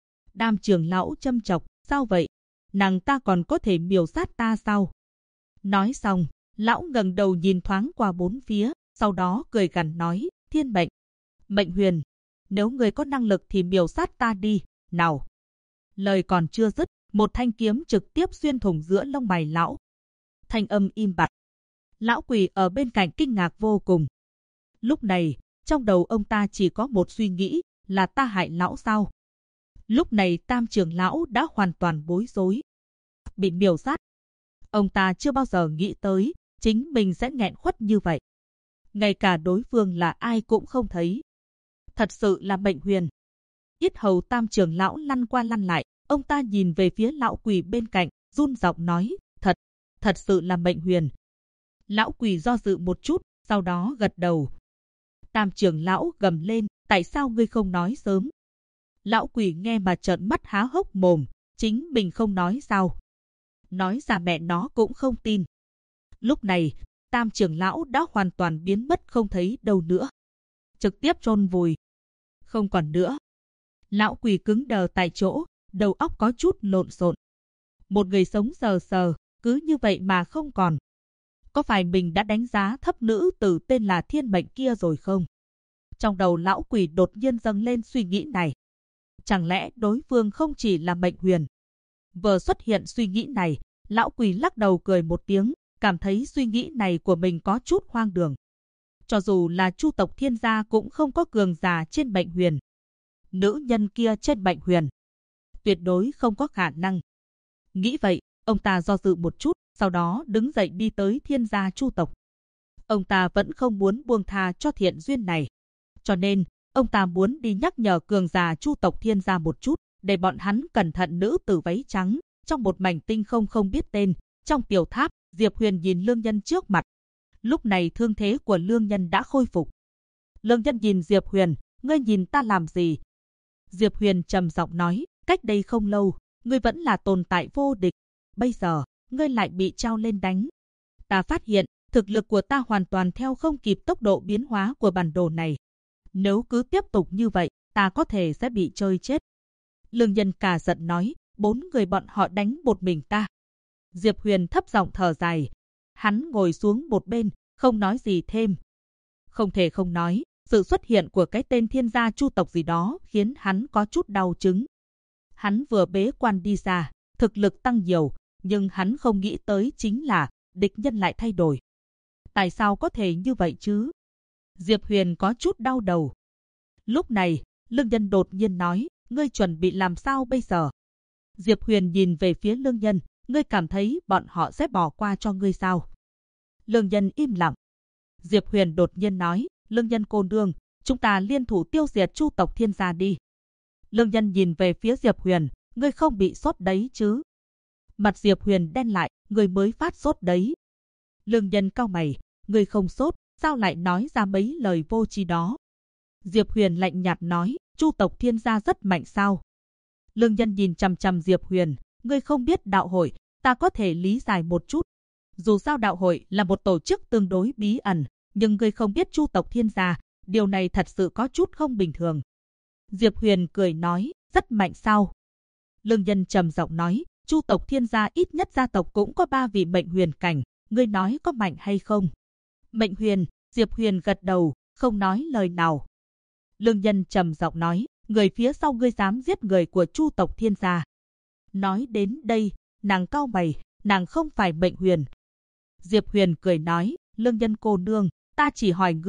Tam trưởng lão châm chọc, sao vậy? Nàng ta còn có thể miểu sát ta sao? Nói xong, lão ngẩng đầu nhìn thoáng qua bốn phía, sau đó cười gằn nói, thiên mệnh, mệnh huyền, nếu người có năng lực thì miểu sát ta đi, nào. Lời còn chưa dứt, một thanh kiếm trực tiếp xuyên thủng giữa lông mày lão. Thanh âm im bặt. Lão Quỳ ở bên cạnh kinh ngạc vô cùng. Lúc này, trong đầu ông ta chỉ có một suy nghĩ, là ta hại lão sao? Lúc này Tam trưởng lão đã hoàn toàn bối rối. Bị miểu sát. Ông ta chưa bao giờ nghĩ tới, chính mình sẽ nghẹn khuất như vậy. Ngay cả đối phương là ai cũng không thấy. Thật sự là mệnh huyền. Yết hầu Tam trưởng lão lăn qua lăn lại, ông ta nhìn về phía lão Quỳ bên cạnh, run giọng nói, thật sự là mệnh huyền. Lão Quỳ do dự một chút, sau đó gật đầu. Tam trưởng lão gầm lên, tại sao ngươi không nói sớm? Lão Quỳ nghe mà trợn mắt há hốc mồm, chính mình không nói sao? Nói ra mẹ nó cũng không tin. Lúc này, Tam trưởng lão đã hoàn toàn biến mất không thấy đâu nữa. Trực tiếp chôn vùi. Không còn nữa. Lão Quỳ cứng đờ tại chỗ, đầu óc có chút lộn xộn. Một người sống sờ sờ, cứ như vậy mà không còn. Có phải mình đã đánh giá thấp nữ tử tên là Thiên Mệnh kia rồi không? Trong đầu lão Quỳ đột nhiên dâng lên suy nghĩ này. Chẳng lẽ đối phương không chỉ là mệnh huyền? Vừa xuất hiện suy nghĩ này, lão Quỳ lắc đầu cười một tiếng, cảm thấy suy nghĩ này của mình có chút hoang đường. Cho dù là Chu tộc Thiên gia cũng không có cường giả trên mệnh huyền. Nữ nhân kia trên mệnh huyền, tuyệt đối không có khả năng. Nghĩ vậy, ông ta do dự một chút, sau đó đứng dậy đi tới Thiên gia Chu tộc. Ông ta vẫn không muốn buông tha cho thiện duyên này. Cho nên, ông ta muốn đi nhắc nhở cường giả Chu tộc Thiên gia một chút, để bọn hắn cẩn thận nữ tử váy trắng, trong một mảnh tinh không biết tên. Trong tiểu tháp, Diệp Huyền nhìn Lương Nhân trước mặt. Lúc này thương thế của Lương Nhân đã khôi phục. Lương Nhân nhìn Diệp Huyền, ngươi nhìn ta làm gì? Diệp Huyền trầm giọng nói, cách đây không lâu, ngươi vẫn là tồn tại vô địch. Bây giờ, ngươi lại bị trao lên đánh. Ta phát hiện, thực lực của ta hoàn toàn theo không kịp tốc độ biến hóa của bản đồ này. Nếu cứ tiếp tục như vậy, ta có thể sẽ bị chơi chết. Lương Nhân cả giận nói, 4 người bọn họ đánh một mình ta. Diệp Huyền thấp giọng thở dài. Hắn ngồi xuống một bên, không nói gì thêm. Không thể không nói, sự xuất hiện của cái tên Thiên gia Chu tộc gì đó khiến hắn có chút đau chứng. Hắn vừa bế quan đi ra, thực lực tăng nhiều, nhưng hắn không nghĩ tới chính là địch nhân lại thay đổi. Tại sao có thể như vậy chứ? Diệp Huyền có chút đau đầu. Lúc này, Lương Nhân đột nhiên nói, ngươi chuẩn bị làm sao bây giờ? Diệp Huyền nhìn về phía Lương Nhân, ngươi cảm thấy bọn họ sẽ bỏ qua cho ngươi sao? Lương Nhân im lặng. Diệp Huyền đột nhiên nói, Lương Nhân cô nương, chúng ta liên thủ tiêu diệt Chu tộc Thiên gia đi. Lương Nhân nhìn về phía Diệp Huyền, ngươi không bị sốt đấy chứ? Mặt Diệp Huyền đen lại, ngươi mới phát sốt đấy. Lương Nhân cau mày, ngươi không sốt, sao lại nói ra mấy lời vô tri đó? Diệp Huyền lạnh nhạt nói, Chu tộc Thiên gia rất mạnh sao? Lương Nhân nhìn chằm chằm Diệp Huyền, ngươi không biết đạo hội, ta có thể lý giải một chút. Dù sao đạo hội là một tổ chức tương đối bí ẩn, nhưng ngươi không biết Chu tộc Thiên gia, điều này thật sự có chút không bình thường. Diệp Huyền cười nói, rất mạnh sao? Lương Nhân trầm giọng nói, Chu tộc Thiên gia ít nhất gia tộc cũng có 3 vị mệnh huyền cảnh, ngươi nói có mạnh hay không? Mệnh huyền, Diệp Huyền gật đầu, không nói lời nào. Lương Nhân trầm giọng nói, người phía sau ngươi dám giết người của Chu tộc Thiên gia. Nói đến đây, nàng cau mày, nàng không phải mệnh huyền. Diệp Huyền cười nói, Lương Nhân cô nương, ta chỉ hỏi ngươi,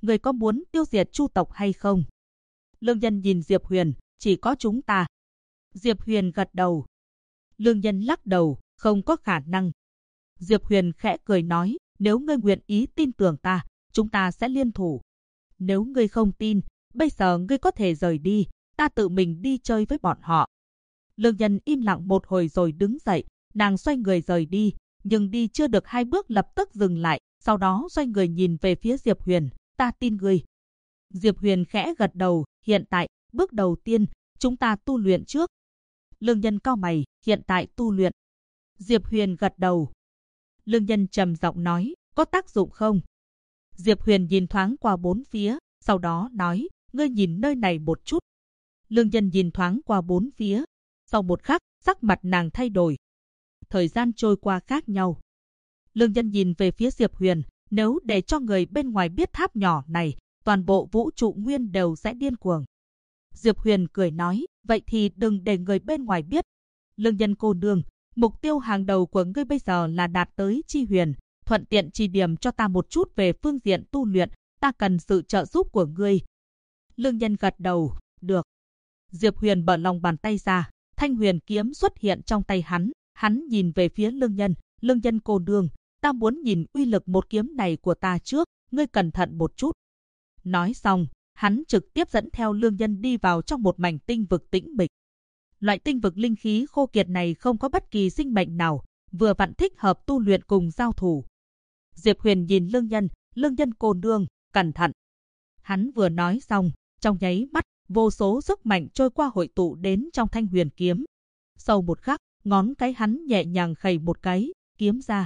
người có muốn tiêu diệt Chu tộc hay không? Lương Nhân nhìn Diệp Huyền, chỉ có chúng ta. Diệp Huyền gật đầu. Lương Nhân lắc đầu, không có khả năng. Diệp Huyền khẽ cười nói, nếu ngươi nguyện ý tin tưởng ta, chúng ta sẽ liên thủ. Nếu ngươi không tin, bây giờ ngươi có thể rời đi, ta tự mình đi chơi với bọn họ. Lương Nhân im lặng một hồi rồi đứng dậy, nàng xoay người rời đi, nhưng đi chưa được 2 bước lập tức dừng lại, sau đó xoay người nhìn về phía Diệp Huyền, ta tin ngươi. Diệp Huyền khẽ gật đầu, hiện tại, bước đầu tiên, chúng ta tu luyện trước. Lương Nhân cau mày, hiện tại tu luyện. Diệp Huyền gật đầu. Lương Nhân trầm giọng nói, có tác dụng không? Diệp Huyền nhìn thoáng qua 4 phía, sau đó nói, ngươi nhìn nơi này một chút. Lương Nhân nhìn thoáng qua 4 phía. Sau một khắc, sắc mặt nàng thay đổi. Thời gian trôi qua khác nhau. Lương Nhân nhìn về phía Diệp Huyền, nếu để cho người bên ngoài biết tháp nhỏ này, toàn bộ vũ trụ nguyên đều sẽ điên cuồng. Diệp Huyền cười nói, vậy thì đừng để người bên ngoài biết. Lương Nhân cô nương, mục tiêu hàng đầu của ngươi bây giờ là đạt tới Chi Huyền, thuận tiện chỉ điểm cho ta một chút về phương diện tu luyện, ta cần sự trợ giúp của ngươi. Lương Nhân gật đầu, được. Diệp Huyền mở lòng bàn tay ra, thanh huyền kiếm xuất hiện trong tay hắn nhìn về phía Lương Nhân cô nương, ta muốn nhìn uy lực một kiếm này của ta trước, ngươi cẩn thận một chút. Nói xong, hắn trực tiếp dẫn theo Lương Nhân đi vào trong một mảnh tinh vực tĩnh mịch. Loại tinh vực linh khí khô kiệt này không có bất kỳ sinh mệnh nào, vừa vặn thích hợp tu luyện cùng giao thủ. Diệp Huyền nhìn Lương Nhân cô nương, cẩn thận. Hắn vừa nói xong, trong nháy mắt, vô số sức mạnh trôi qua hội tụ đến trong thanh huyền kiếm. Sau một khắc, ngón cái hắn nhẹ nhàng khẩy một cái, kiếm ra.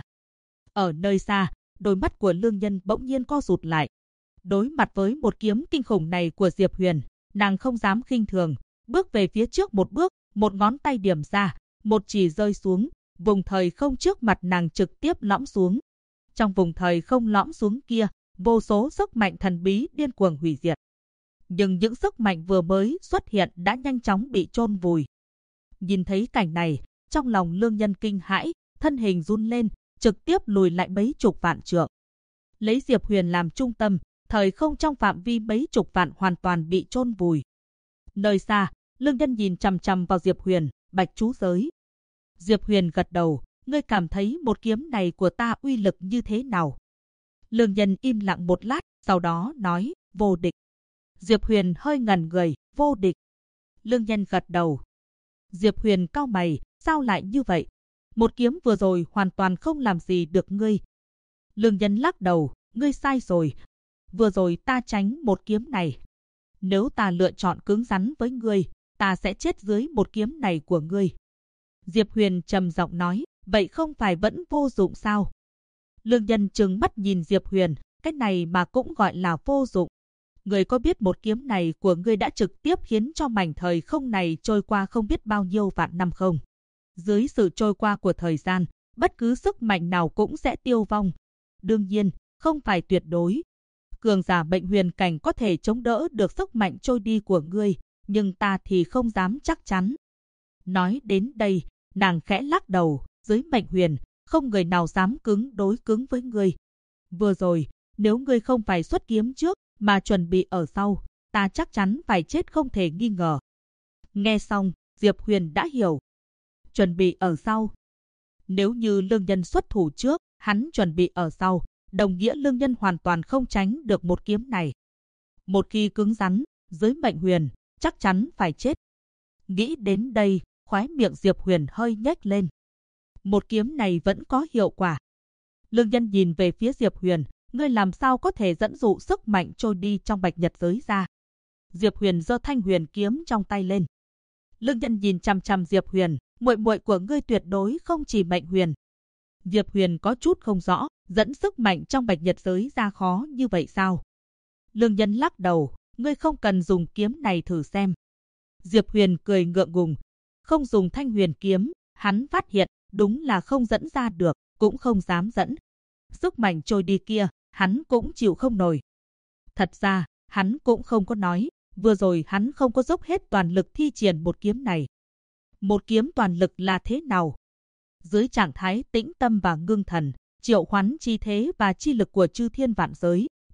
Ở nơi xa, đôi mắt của Lương Nhân bỗng nhiên co rụt lại. Đối mặt với một kiếm kinh khủng này của Diệp Huyền, nàng không dám khinh thường, bước về phía trước một bước, một ngón tay điểm ra, một chỉ rơi xuống, vùng thời không trước mặt nàng trực tiếp lõm xuống. Trong vùng thời không lõm xuống kia, vô số sức mạnh thần bí điên cuồng hủy diệt. Nhưng những sức mạnh vừa mới xuất hiện đã nhanh chóng bị chôn vùi. Nhìn thấy cảnh này, trong lòng Lương Nhân kinh hãi, thân hình run lên, trực tiếp lùi lại mấy chục vạn trượng. Lấy Diệp Huyền làm trung tâm, thời không trong phạm vi mấy chục vạn hoàn toàn bị chôn vùi. Nơi xa, Lương Nhân nhìn chằm chằm vào Diệp Huyền, bạch chú giới. Diệp Huyền gật đầu, ngươi cảm thấy một kiếm này của ta uy lực như thế nào? Lương Nhân im lặng một lát, sau đó nói, vô địch. Diệp Huyền hơi ngẩn người, vô địch. Lương Nhân gật đầu. Diệp Huyền cau mày, sao lại như vậy? Một kiếm vừa rồi hoàn toàn không làm gì được ngươi. Lương Nhân lắc đầu, ngươi sai rồi. Vừa rồi ta tránh một kiếm này. Nếu ta lựa chọn cứng rắn với ngươi, ta sẽ chết dưới một kiếm này của ngươi. Diệp Huyền trầm giọng nói, vậy không phải vẫn vô dụng sao? Lương Nhân trừng mắt nhìn Diệp Huyền, cái này mà cũng gọi là vô dụng. Ngươi có biết một kiếm này của ngươi đã trực tiếp khiến cho mảnh thời không này trôi qua không biết bao nhiêu vạn năm không? Dưới sự trôi qua của thời gian, bất cứ sức mạnh nào cũng sẽ tiêu vong. Đương nhiên, không phải tuyệt đối. Cường giả Mệnh Huyền cảnh có thể chống đỡ được sức mạnh trôi đi của ngươi, nhưng ta thì không dám chắc chắn. Nói đến đây, nàng khẽ lắc đầu, dưới Mệnh Huyền, không người nào dám đối cứng với ngươi. Vừa rồi, nếu ngươi không phải xuất kiếm trước, mà chuẩn bị ở sau, ta chắc chắn phải chết không thể nghi ngờ. Nghe xong, Diệp Huyền đã hiểu. Chuẩn bị ở sau. Nếu như Lương Nhân xuất thủ trước, hắn chuẩn bị ở sau, đồng nghĩa Lương Nhân hoàn toàn không tránh được một kiếm này. Một khi cứng rắn, dưới Mệnh Huyền, chắc chắn phải chết. Nghĩ đến đây, khóe miệng Diệp Huyền hơi nhếch lên. Một kiếm này vẫn có hiệu quả. Lương Nhân nhìn về phía Diệp Huyền, ngươi làm sao có thể dẫn dụ sức mạnh trôi đi trong Bạch Nhật giới ra? Diệp Huyền giơ thanh huyền kiếm trong tay lên. Lương Nhân nhìn chằm chằm Diệp Huyền, muội muội của ngươi tuyệt đối không chỉ Mệnh Huyền. Diệp Huyền có chút không rõ, dẫn sức mạnh trong Bạch Nhật giới ra khó như vậy sao? Lương Nhân lắc đầu, ngươi không cần dùng kiếm này thử xem. Diệp Huyền cười ngượng ngùng, không dùng thanh huyền kiếm, hắn phát hiện đúng là không dẫn ra được, cũng không dám dẫn. Sức mạnh trôi đi kia, hắn cũng chịu không nổi. Thật ra, hắn cũng không có nói, vừa rồi hắn không có dốc hết toàn lực thi triển một kiếm này. Một kiếm toàn lực là thế nào? Dưới trạng thái tĩnh tâm và ngưng thần, triệu hoán chi thế và chi lực của chư thiên vạn giới,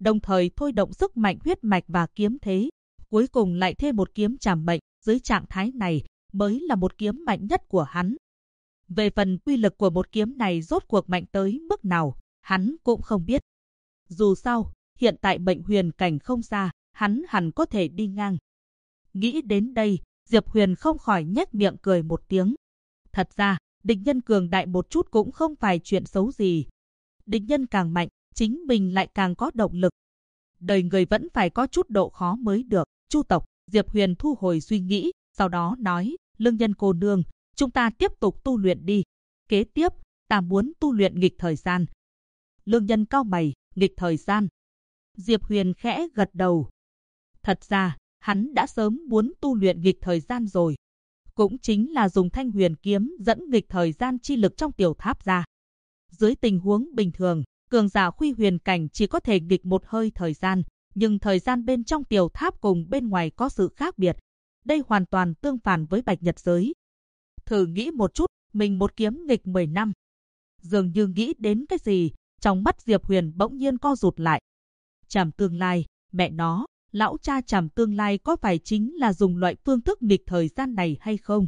đồng thời thôi động sức mạnh huyết mạch và kiếm thế, cuối cùng lại thêm một kiếm trảm mệnh, dưới trạng thái này mới là một kiếm mạnh nhất của hắn. Về phần uy lực của một kiếm này rốt cuộc mạnh tới mức nào, hắn cũng không biết. Dù sao, hiện tại mệnh huyền cảnh không xa, hắn hẳn có thể đi ngang. Nghĩ đến đây, Diệp Huyền không khỏi nhếch miệng cười một tiếng. Thật ra, địch nhân cường đại một chút cũng không phải chuyện xấu gì. Địch nhân càng mạnh, chính mình lại càng có động lực. Đời người vẫn phải có chút độ khó mới được. Chu tộc, Diệp Huyền thu hồi suy nghĩ, sau đó nói, Lương Nhân cô nương, chúng ta tiếp tục tu luyện đi. Kế tiếp, ta muốn tu luyện nghịch thời gian. Lương Nhân cau mày, nghịch thời gian. Diệp Huyền khẽ gật đầu. Thật ra, hắn đã sớm muốn tu luyện nghịch thời gian rồi. Cũng chính là dùng Thanh Huyền kiếm dẫn nghịch thời gian chi lực trong tiểu tháp ra. Dưới tình huống bình thường, cường giả Khuy Huyền cảnh chỉ có thể nghịch một hơi thời gian, nhưng thời gian bên trong tiểu tháp cùng bên ngoài có sự khác biệt. Đây hoàn toàn tương phản với Bạch Nhật giới. Thử nghĩ một chút, mình một kiếm nghịch 10 năm. Dường như nghĩ đến cái gì, trong mắt Diệp Huyền bỗng nhiên co rụt lại. Trảm tương lai, mẹ nó, lão cha trảm tương lai có phải chính là dùng loại phương thức nghịch thời gian này hay không?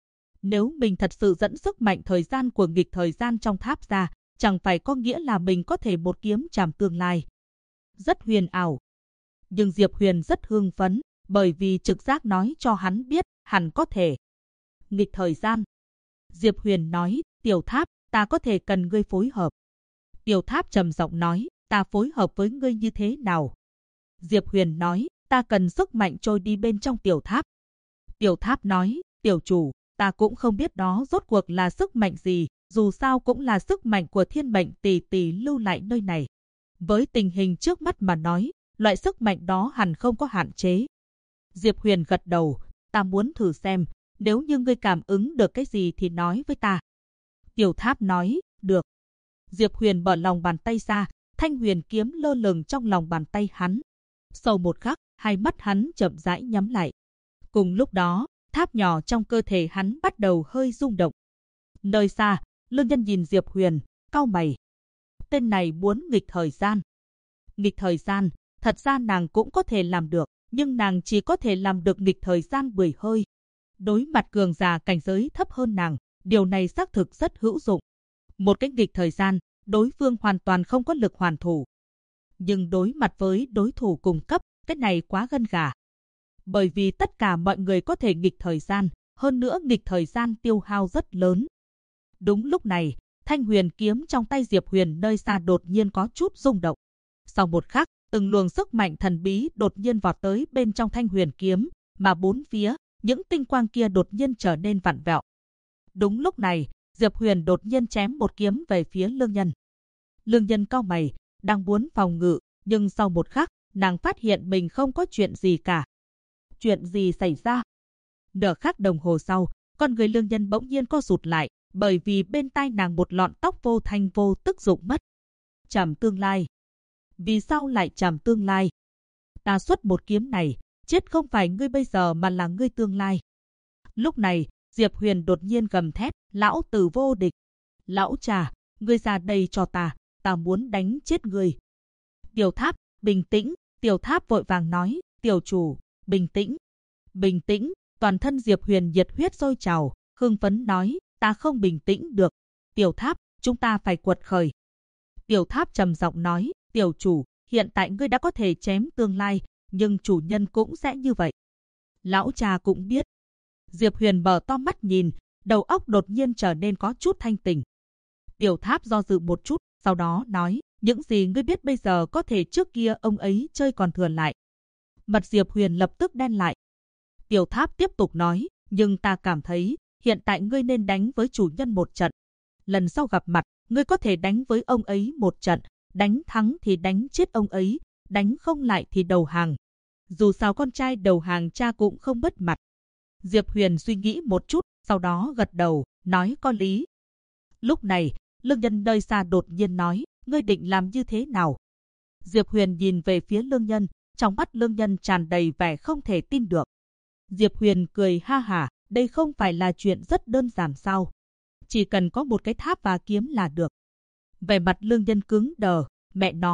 Nếu mình thật sự dẫn sức mạnh thời gian của nghịch thời gian trong tháp ra, chẳng phải có nghĩa là mình có thể một kiếm trảm tương lai. Rất huyền ảo. Nhưng Diệp Huyền rất hưng phấn, bởi vì trực giác nói cho hắn biết, hẳn có thể. Nghịch thời gian. Diệp Huyền nói, tiểu tháp, ta có thể cần ngươi phối hợp. Tiểu tháp trầm giọng nói, ta phối hợp với ngươi như thế nào? Diệp Huyền nói, ta cần sức mạnh trôi đi bên trong tiểu tháp. Tiểu tháp nói, tiểu chủ, ta cũng không biết đó rốt cuộc là sức mạnh gì, dù sao cũng là sức mạnh của thiên mệnh tỷ tỷ lưu lại nơi này. Với tình hình trước mắt mà nói, loại sức mạnh đó hẳn không có hạn chế. Diệp Huyền gật đầu, ta muốn thử xem, nếu như ngươi cảm ứng được cái gì thì nói với ta. Tiểu tháp nói, được. Diệp Huyền mở lòng bàn tay ra, Thanh Huyền kiếm lơ lửng trong lòng bàn tay hắn. Sau một khắc, hai mắt hắn chậm rãi nhắm lại. Cùng lúc đó, tháp nhỏ trong cơ thể hắn bắt đầu hơi rung động. Nơi xa, Lương Nhân nhìn Diệp Huyền, cau mày. Tên này muốn nghịch thời gian. Nghịch thời gian, thật ra nàng cũng có thể làm được, nhưng nàng chỉ có thể làm được nghịch thời gian 10 hơi. Đối mặt cường giả cảnh giới thấp hơn nàng, điều này xác thực rất hữu dụng. Một cái nghịch thời gian, đối phương hoàn toàn không có lực hoàn thủ. Nhưng đối mặt với đối thủ cùng cấp, cái này quá gân gà. Bởi vì tất cả mọi người có thể nghịch thời gian, hơn nữa nghịch thời gian tiêu hao rất lớn. Đúng lúc này, Thanh Huyền kiếm trong tay Diệp Huyền nơi xa đột nhiên có chút rung động. Sau một khắc, từng luồng sức mạnh thần bí đột nhiên vọt tới bên trong Thanh Huyền kiếm, mà bốn phía, những tinh quang kia đột nhiên trở nên vặn vẹo. Đúng lúc này, Diệp Huyền đột nhiên chém một kiếm về phía Lương Nhân. Lương Nhân cau mày, đang muốn phòng ngự, nhưng sau một khắc, nàng phát hiện mình không có chuyện gì cả. Chuyện gì xảy ra? Nửa khắc đồng hồ sau, con người Lương Nhân bỗng nhiên co rụt lại, bởi vì bên tai nàng một lọn tóc vô thanh vô tức rụng mất. Trảm tương lai. Vì sao lại trảm tương lai? Ta xuất một kiếm này, chết không phải ngươi bây giờ mà là ngươi tương lai. Lúc này, Diệp Huyền đột nhiên gầm thét, lão tử vô địch. Lão trà, ngươi ra đây cho ta muốn đánh chết ngươi. Tiểu tháp, bình tĩnh, tiểu tháp vội vàng nói, tiểu chủ, bình tĩnh. Bình tĩnh, toàn thân Diệp Huyền nhiệt huyết sôi trào, hưng phấn nói, ta không bình tĩnh được. Tiểu tháp, chúng ta phải quật khởi. Tiểu tháp trầm giọng nói, tiểu chủ, hiện tại ngươi đã có thể chém tương lai, nhưng chủ nhân cũng sẽ như vậy. Lão trà cũng biết. Diệp Huyền mở to mắt nhìn, đầu óc đột nhiên trở nên có chút thanh tỉnh. Tiểu tháp do dự một chút, sau đó nói, những gì ngươi biết bây giờ có thể trước kia ông ấy chơi còn thừa lại. Mặt Diệp Huyền lập tức đen lại. Tiểu tháp tiếp tục nói, nhưng ta cảm thấy, hiện tại ngươi nên đánh với chủ nhân một trận. Lần sau gặp mặt, ngươi có thể đánh với ông ấy một trận, đánh thắng thì đánh chết ông ấy, đánh không lại thì đầu hàng. Dù sao con trai đầu hàng cha cũng không mất mặt. Diệp Huyền suy nghĩ một chút, sau đó gật đầu, nói có lý. Lúc này, Lương Nhân nơi xa đột nhiên nói, ngươi định làm như thế nào? Diệp Huyền nhìn về phía Lương Nhân, trong mắt Lương Nhân tràn đầy vẻ không thể tin được. Diệp Huyền cười ha hả, đây không phải là chuyện rất đơn giản sao? Chỉ cần có một cái tháp và kiếm là được. Vẻ mặt Lương Nhân cứng đờ, mẹ nó,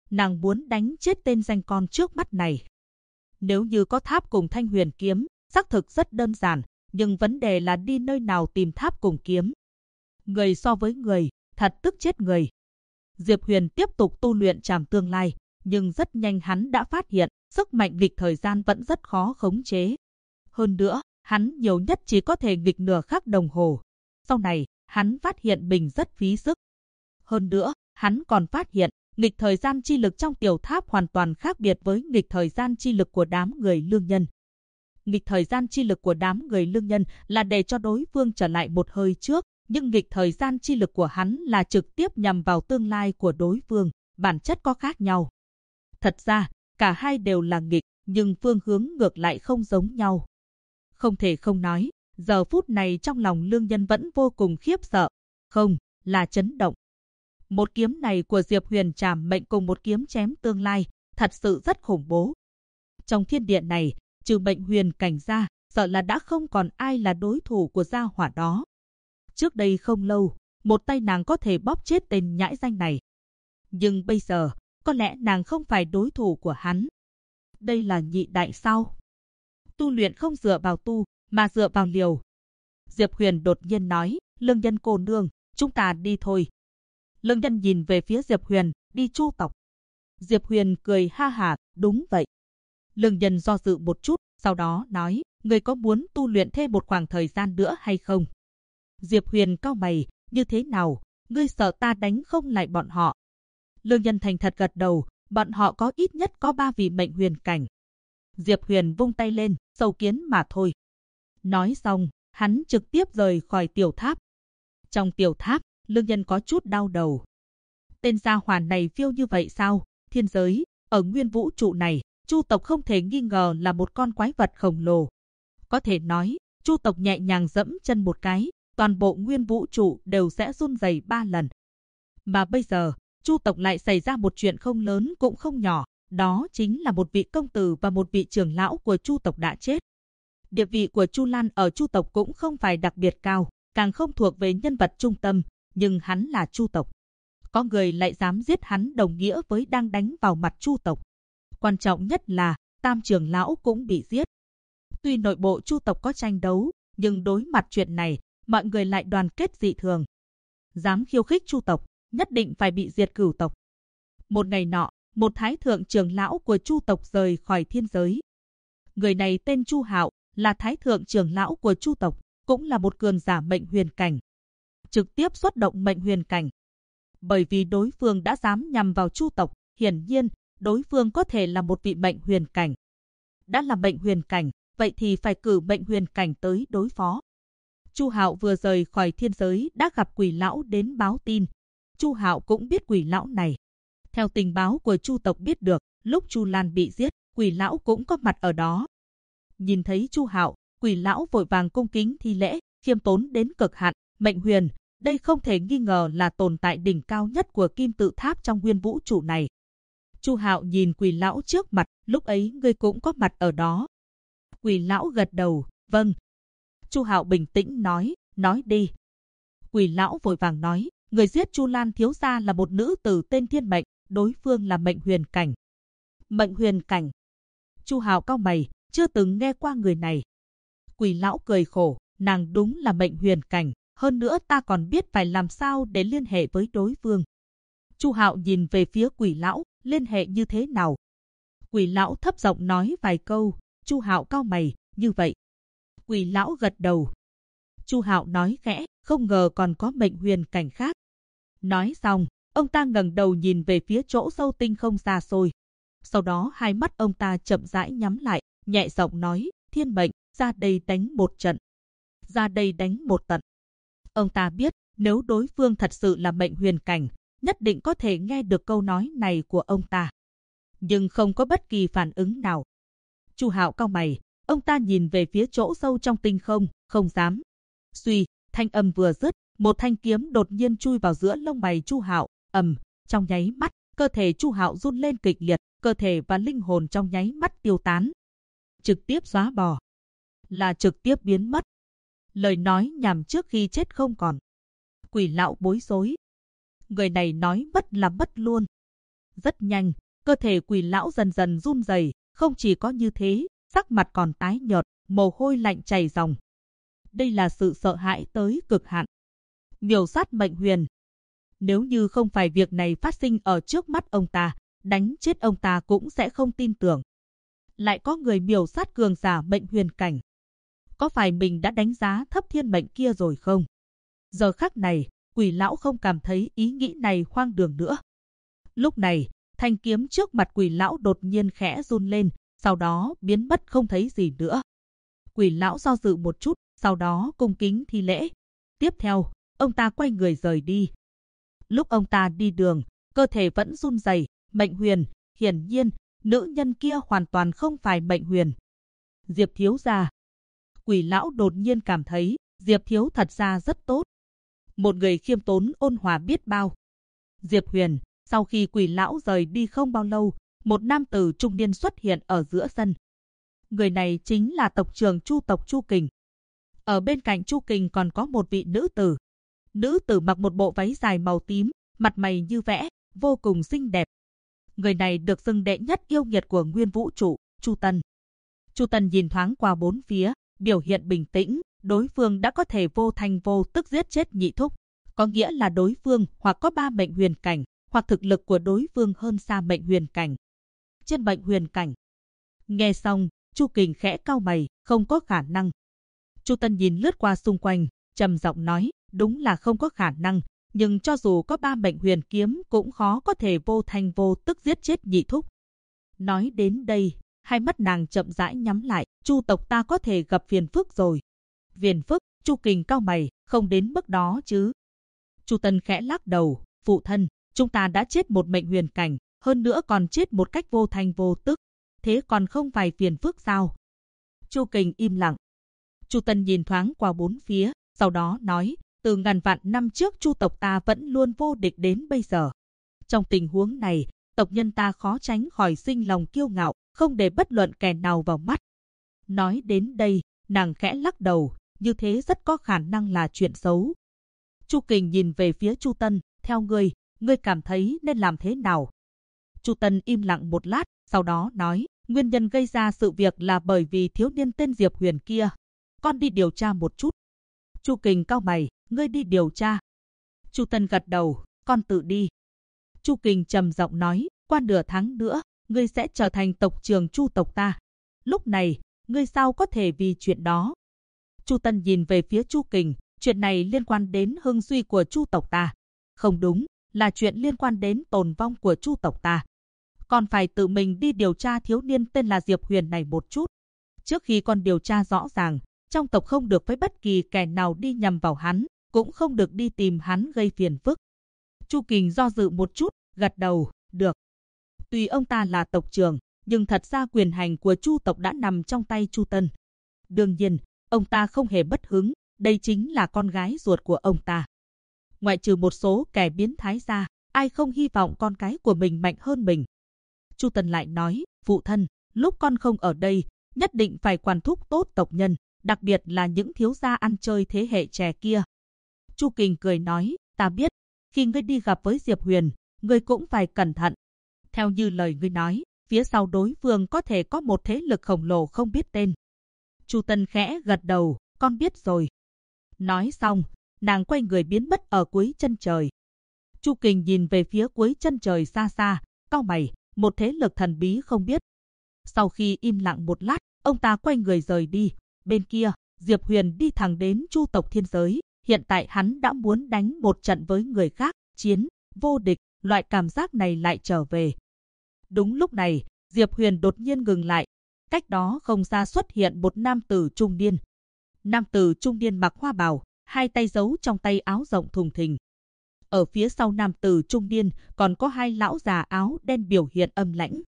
nàng muốn đánh chết tên danh con trước mắt này. Nếu như có tháp cùng thanh huyền kiếm, xác thực rất đơn giản, nhưng vấn đề là đi nơi nào tìm tháp cùng kiếm. Người so với người, thật tức chết người. Diệp Huyền tiếp tục tu luyện trảm tương lai, nhưng rất nhanh hắn đã phát hiện, sức mạnh nghịch thời gian vẫn rất khó khống chế. Hơn nữa, hắn nhiều nhất chỉ có thể nghịch nửa khắc đồng hồ. Sau này, hắn phát hiện mình rất phí sức. Hơn nữa, hắn còn phát hiện, nghịch thời gian chi lực trong tiểu tháp hoàn toàn khác biệt với nghịch thời gian chi lực của đám người lương nhân. Nghịch thời gian chi lực của đám người lương nhân là để cho đối phương trở lại một hơi trước, nhưng nghịch thời gian chi lực của hắn là trực tiếp nhằm vào tương lai của đối phương, bản chất có khác nhau. Thật ra, cả hai đều là nghịch, nhưng phương hướng ngược lại không giống nhau. Không thể không nói, giờ phút này trong lòng lương nhân vẫn vô cùng khiếp sợ, không, là chấn động. Một kiếm này của Diệp Huyền trảm mệnh cùng một kiếm chém tương lai, thật sự rất khủng bố. Trong thiên địa này, trừ Mệnh Huyền cảnh ra, sợ là đã không còn ai là đối thủ của gia hỏa đó. Trước đây không lâu, một tay nàng có thể bóp chết tên nhãi danh này. Nhưng bây giờ, có lẽ nàng không phải đối thủ của hắn. Đây là nhị đại sao? Tu luyện không dựa vào tu, mà dựa vào liều. Diệp Huyền đột nhiên nói, Lương Nhân cô nương, chúng ta đi thôi. Lương Nhân nhìn về phía Diệp Huyền, đi Chu tộc. Diệp Huyền cười ha hả, đúng vậy. Lương Nhân do dự một chút, sau đó nói, người có muốn tu luyện thêm một khoảng thời gian nữa hay không? Diệp Huyền cau mày, như thế nào, ngươi sợ ta đánh không lại bọn họ? Lương Nhân thành thật gật đầu, bọn họ có ít nhất có 3 vị mệnh huyền cảnh. Diệp Huyền vung tay lên, sâu kiến mà thôi. Nói xong, hắn trực tiếp rời khỏi tiểu tháp. Trong tiểu tháp, Lương Nhân có chút đau đầu. Tên gia hỏa này phiêu như vậy sao? Thiên giới, ở nguyên vũ trụ này, Chu tộc không thể nghi ngờ là một con quái vật khổng lồ. Có thể nói, Chu tộc nhẹ nhàng dẫm chân một cái, toàn bộ nguyên vũ trụ đều sẽ run rẩy 3 lần. Mà bây giờ, Chu tộc lại xảy ra một chuyện không lớn cũng không nhỏ, đó chính là một vị công tử và một vị trưởng lão của Chu tộc đã chết. Địa vị của Chu Lan ở Chu tộc cũng không phải đặc biệt cao, càng không thuộc về nhân vật trung tâm, nhưng hắn là Chu tộc. Có người lại dám giết hắn đồng nghĩa với đang đánh vào mặt Chu tộc. Quan trọng nhất là, Tam trưởng lão cũng bị giết. Tuy nội bộ Chu tộc có tranh đấu, nhưng đối mặt chuyện này, mọi người lại đoàn kết dị thường. Dám khiêu khích Chu tộc, nhất định phải bị diệt cửu tộc. Một ngày nọ, một thái thượng trưởng lão của Chu tộc rời khỏi thiên giới. Người này tên Chu Hạo, là thái thượng trưởng lão của Chu tộc, cũng là một cường giả mệnh huyền cảnh. Trực tiếp xuất động mệnh huyền cảnh. Bởi vì đối phương đã dám nhằm vào Chu tộc, hiển nhiên, đối phương có thể là một vị mệnh huyền cảnh. Đã là mệnh huyền cảnh, vậy thì phải cử mệnh huyền cảnh tới đối phó. Chu Hạo vừa rời khỏi thiên giới đã gặp Quỷ lão đến báo tin. Chu Hạo cũng biết Quỷ lão này. Theo tình báo của Chu tộc biết được, lúc Chu Lan bị giết, Quỷ lão cũng có mặt ở đó. Nhìn thấy Chu Hạo, Quỷ lão vội vàng cung kính thi lễ, khiêm tốn đến cực hạn. Mệnh huyền, đây không thể nghi ngờ là tồn tại đỉnh cao nhất của kim tự tháp trong nguyên vũ trụ này. Chu Hạo nhìn Quỷ lão trước mặt, lúc ấy ngươi cũng có mặt ở đó. Quỷ lão gật đầu, vâng. Chu Hạo bình tĩnh nói đi. Quỷ lão vội vàng nói, người giết Chu Lan thiếu gia là một nữ tử tên Thiên Mệnh, đối phương là mệnh huyền cảnh. Mệnh huyền cảnh. Chu Hạo cau mày, chưa từng nghe qua người này. Quỷ lão cười khổ, nàng đúng là mệnh huyền cảnh, hơn nữa ta còn biết phải làm sao để liên hệ với đối phương. Chu Hạo nhìn về phía Quỷ lão, liên hệ như thế nào? Quỷ lão thấp giọng nói vài câu, Chu Hạo cau mày, như vậy. Quỷ lão gật đầu. Chu Hạo nói khẽ, không ngờ còn có mệnh huyền cảnh khác. Nói xong, ông ta ngẩng đầu nhìn về phía chỗ sâu tinh không xa xôi. Sau đó hai mắt ông ta chậm rãi nhắm lại, nhẹ giọng nói, Thiên Mệnh, ra đây đánh một trận. Ra đây đánh một trận. Ông ta biết, nếu đối phương thật sự là mệnh huyền cảnh, nhất định có thể nghe được câu nói này của ông ta. Nhưng không có bất kỳ phản ứng nào. Chu Hạo cau mày, ông ta nhìn về phía chỗ sâu trong tinh không, không dám. Suy, thanh âm vừa dứt, một thanh kiếm đột nhiên chui vào giữa lông mày Chu Hạo, trong nháy mắt, cơ thể Chu Hạo run lên kịch liệt, cơ thể và linh hồn trong nháy mắt tiêu tán. Trực tiếp xóa bỏ. Là trực tiếp biến mất. Lời nói nhằm trước khi chết không còn. Quỷ lão bối rối. Người này nói mất là mất luôn. Rất nhanh, cơ thể Quỷ lão dần dần run rẩy, không chỉ có như thế, sắc mặt còn tái nhợt, mồ hôi lạnh chảy ròng. Đây là sự sợ hãi tới cực hạn. Miểu sát mệnh huyền. Nếu như không phải việc này phát sinh ở trước mắt ông ta, đánh chết ông ta cũng sẽ không tin tưởng. Lại có người miểu sát cường giả mệnh huyền cảnh. Có phải mình đã đánh giá thấp thiên mệnh kia rồi không? Giờ khắc này, Quỷ lão không cảm thấy ý nghĩ này hoang đường nữa. Lúc này, thanh kiếm trước mặt Quỷ lão đột nhiên khẽ run lên, sau đó biến mất không thấy gì nữa. Quỷ lão do dự một chút, sau đó cung kính thi lễ. Tiếp theo, ông ta quay người rời đi. Lúc ông ta đi đường, cơ thể vẫn run rẩy. Mệnh huyền, hiển nhiên, nữ nhân kia hoàn toàn không phải mệnh huyền. Diệp thiếu gia. Quỷ lão đột nhiên cảm thấy, Diệp thiếu thật ra rất tốt. Một người khiêm tốn ôn hòa biết bao. Diệp huyền, sau khi Quỷ lão rời đi không bao lâu, một nam tử trung niên xuất hiện ở giữa sân. Người này chính là tộc trưởng Chu tộc Chu Kình. Ở bên cạnh Chu Kình còn có một vị nữ tử. Nữ tử mặc một bộ váy dài màu tím, mặt mày như vẽ, vô cùng xinh đẹp. Người này được xưng đệ nhất yêu nghiệt của nguyên vũ trụ, Chu Tân. Chu Tân nhìn thoáng qua bốn phía, biểu hiện bình tĩnh, đối phương đã có thể vô thanh vô tức giết chết nhị thúc. Có nghĩa là đối phương hoặc có 3 mệnh huyền cảnh, hoặc thực lực của đối phương hơn xa mệnh huyền cảnh. Trên mệnh huyền cảnh. Nghe xong, Chu Kình khẽ cau mày, không có khả năng. Chu Tân nhìn lướt qua xung quanh, trầm giọng nói, đúng là không có khả năng, nhưng cho dù có 3 mệnh huyền kiếm cũng khó có thể vô thanh vô tức giết chết nhị thúc. Nói đến đây, hai mắt nàng chậm rãi nhắm lại, Chu tộc ta có thể gặp phiền phức rồi. Phiền phức? Chu Kình cau mày, không đến mức đó chứ. Chu Tân khẽ lắc đầu, phụ thân, chúng ta đã chết một mệnh huyền cảnh, hơn nữa còn chết một cách vô thanh vô tức. Thế còn không phải phiền phức sao? Chu Kình im lặng. Chu Tân nhìn thoáng qua bốn phía, sau đó nói, từ ngàn vạn năm trước Chu tộc ta vẫn luôn vô địch đến bây giờ. Trong tình huống này, tộc nhân ta khó tránh khỏi sinh lòng kiêu ngạo, không để bất luận kẻ nào vào mắt. Nói đến đây, nàng khẽ lắc đầu, như thế rất có khả năng là chuyện xấu. Chu Kình nhìn về phía Chu Tân, theo ngươi cảm thấy nên làm thế nào? Chu Tân im lặng một lát, sau đó nói, nguyên nhân gây ra sự việc là bởi vì thiếu niên tên Diệp Huyền kia. Con đi điều tra một chút. Chu Kình cau mày, ngươi đi điều tra. Chu Tân gật đầu, con tự đi. Chu Kình trầm giọng nói, qua nửa tháng nữa, ngươi sẽ trở thành tộc trưởng Chu tộc ta. Lúc này, ngươi sao có thể vì chuyện đó? Chu Tân nhìn về phía Chu Kình, chuyện này liên quan đến hưng suy của Chu tộc ta. Không đúng, là chuyện liên quan đến tồn vong của Chu tộc ta. Con phải tự mình đi điều tra thiếu niên tên là Diệp Huyền này một chút. Trước khi con điều tra rõ ràng, trong tộc không được với bất kỳ kẻ nào đi nhằm vào hắn, cũng không được đi tìm hắn gây phiền phức. Chu Kình do dự một chút, gật đầu, được. Tuy ông ta là tộc trưởng, nhưng thật ra quyền hành của Chu tộc đã nằm trong tay Chu Tân. Đương nhiên, ông ta không hề bất hứng, đây chính là con gái ruột của ông ta. Ngoại trừ một số kẻ biến thái ra, ai không hy vọng con cái của mình mạnh hơn mình. Chu Tân lại nói, phụ thân, lúc con không ở đây, nhất định phải quản thúc tốt tộc nhân, đặc biệt là những thiếu gia ăn chơi thế hệ trẻ kia. Chu Kình cười nói, ta biết, khi ngươi đi gặp với Diệp Huyền, ngươi cũng phải cẩn thận. Theo như lời ngươi nói, phía sau đối phương có thể có một thế lực khổng lồ không biết tên. Chu Tân khẽ gật đầu, con biết rồi. Nói xong, nàng quay người biến mất ở cuối chân trời. Chu Kình nhìn về phía cuối chân trời xa xa, cau mày, một thế lực thần bí không biết. Sau khi im lặng một lát, ông ta quay người rời đi. Bên kia, Diệp Huyền đi thẳng đến Chu tộc thiên giới. Hiện tại hắn đã muốn đánh một trận với người khác, chiến, vô địch, loại cảm giác này lại trở về. Đúng lúc này, Diệp Huyền đột nhiên ngừng lại. Cách đó không xa xuất hiện một nam tử trung niên. Nam tử trung niên mặc hoa bào, hai tay giấu trong tay áo rộng thùng thình. Ở phía sau nam tử trung niên còn có hai lão già áo đen biểu hiện âm lãnh.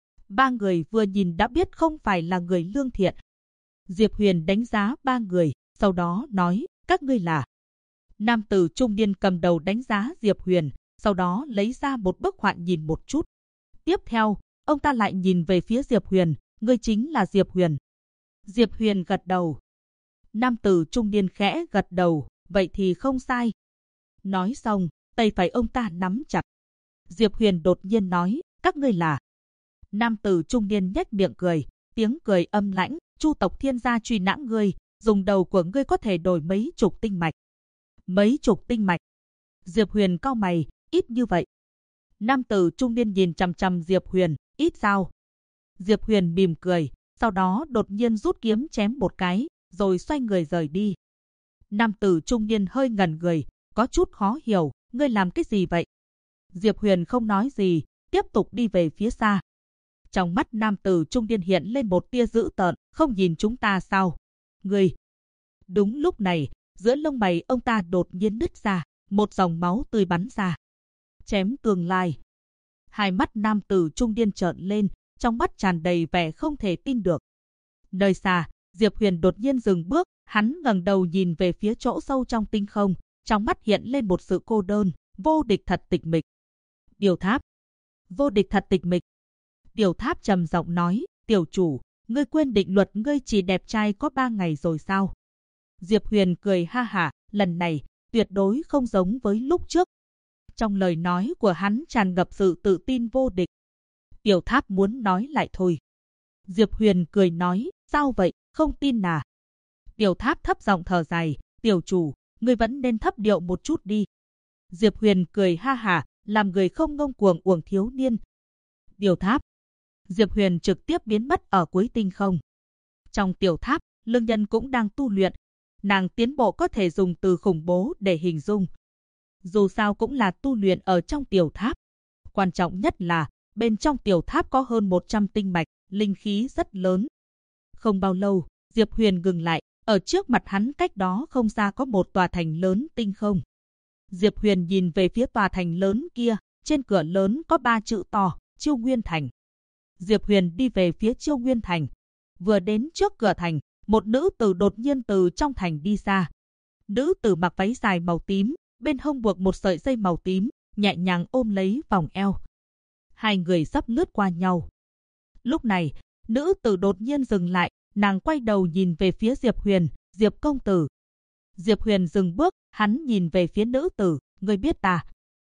Ba người vừa nhìn đã biết không phải là người lương thiện. Diệp Huyền đánh giá ba người, sau đó nói, các ngươi là. Nam tử trung niên cầm đầu đánh giá Diệp Huyền, sau đó lấy ra một bức họa nhìn một chút. Tiếp theo, ông ta lại nhìn về phía Diệp Huyền, ngươi chính là Diệp Huyền. Diệp Huyền gật đầu. Nam tử trung niên khẽ gật đầu, vậy thì không sai. Nói xong, tay phải ông ta nắm chặt. Diệp Huyền đột nhiên nói, các ngươi là. Nam tử trung niên nhếch miệng cười, tiếng cười âm lãnh, Chu tộc Thiên gia truy nã ngươi, dùng đầu của ngươi có thể đổi mấy chục tinh mạch. Mấy chục tinh mạch? Diệp Huyền cau mày, ít như vậy. Nam tử trung niên nhìn chằm chằm Diệp Huyền, ít sao? Diệp Huyền mỉm cười, sau đó đột nhiên rút kiếm chém một cái, rồi xoay người rời đi. Nam tử trung niên hơi ngẩn người, có chút khó hiểu, ngươi làm cái gì vậy? Diệp Huyền không nói gì, tiếp tục đi về phía xa. Trong mắt nam tử trung niên hiện lên một tia dữ tợn, không nhìn chúng ta sao? Ngươi! Đúng lúc này, giữa lông mày ông ta đột nhiên nứt ra, một dòng máu tươi bắn ra. Chém tương lai. Hai mắt nam tử trung niên trợn lên, trong mắt tràn đầy vẻ không thể tin được. Nơi xa, Diệp Huyền đột nhiên dừng bước, hắn ngẩng đầu nhìn về phía chỗ sâu trong tinh không, trong mắt hiện lên một sự cô đơn, vô địch thật tịch mịch. Điều Tháp. Vô địch thật tịch mịch. Điều Tháp trầm giọng nói, tiểu chủ, ngươi quên định luật ngươi chỉ đẹp trai có 3 ngày rồi sao? Diệp Huyền cười ha hả, lần này, tuyệt đối không giống với lúc trước. Trong lời nói của hắn tràn ngập sự tự tin vô địch. Tiểu Tháp muốn nói lại thôi. Diệp Huyền cười nói, sao vậy, không tin à? Tiểu Tháp thấp giọng thở dài, tiểu chủ, ngươi vẫn nên thấp điệu một chút đi. Diệp Huyền cười ha hả, làm người không ngông cuồng uổng thiếu niên. Tiểu Tháp. Diệp Huyền trực tiếp biến mất ở cuối tinh không. Trong tiểu tháp, Lương Nhân cũng đang tu luyện. Nàng tiến bộ có thể dùng từ khủng bố để hình dung. Dù sao cũng là tu luyện ở trong tiểu tháp. Quan trọng nhất là, bên trong tiểu tháp có hơn 100 tinh mạch, linh khí rất lớn. Không bao lâu, Diệp Huyền ngừng lại, ở trước mặt hắn cách đó không xa có một tòa thành lớn tinh không. Diệp Huyền nhìn về phía tòa thành lớn kia, trên cửa lớn có 3 chữ to, Chiêu Nguyên Thành. Diệp Huyền đi về phía Chiêu Nguyên Thành. Vừa đến trước cửa thành, một nữ tử đột nhiên từ trong thành đi ra. Nữ tử mặc váy dài màu tím, bên hông buộc một sợi dây màu tím, nhẹ nhàng ôm lấy vòng eo. Hai người sắp lướt qua nhau. Lúc này, nữ tử đột nhiên dừng lại, nàng quay đầu nhìn về phía Diệp Huyền, Diệp công tử. Diệp Huyền dừng bước, hắn nhìn về phía nữ tử, ngươi biết ta.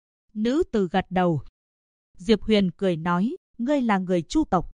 Nữ tử gật đầu. Diệp Huyền cười nói, ngươi là người Chu tộc.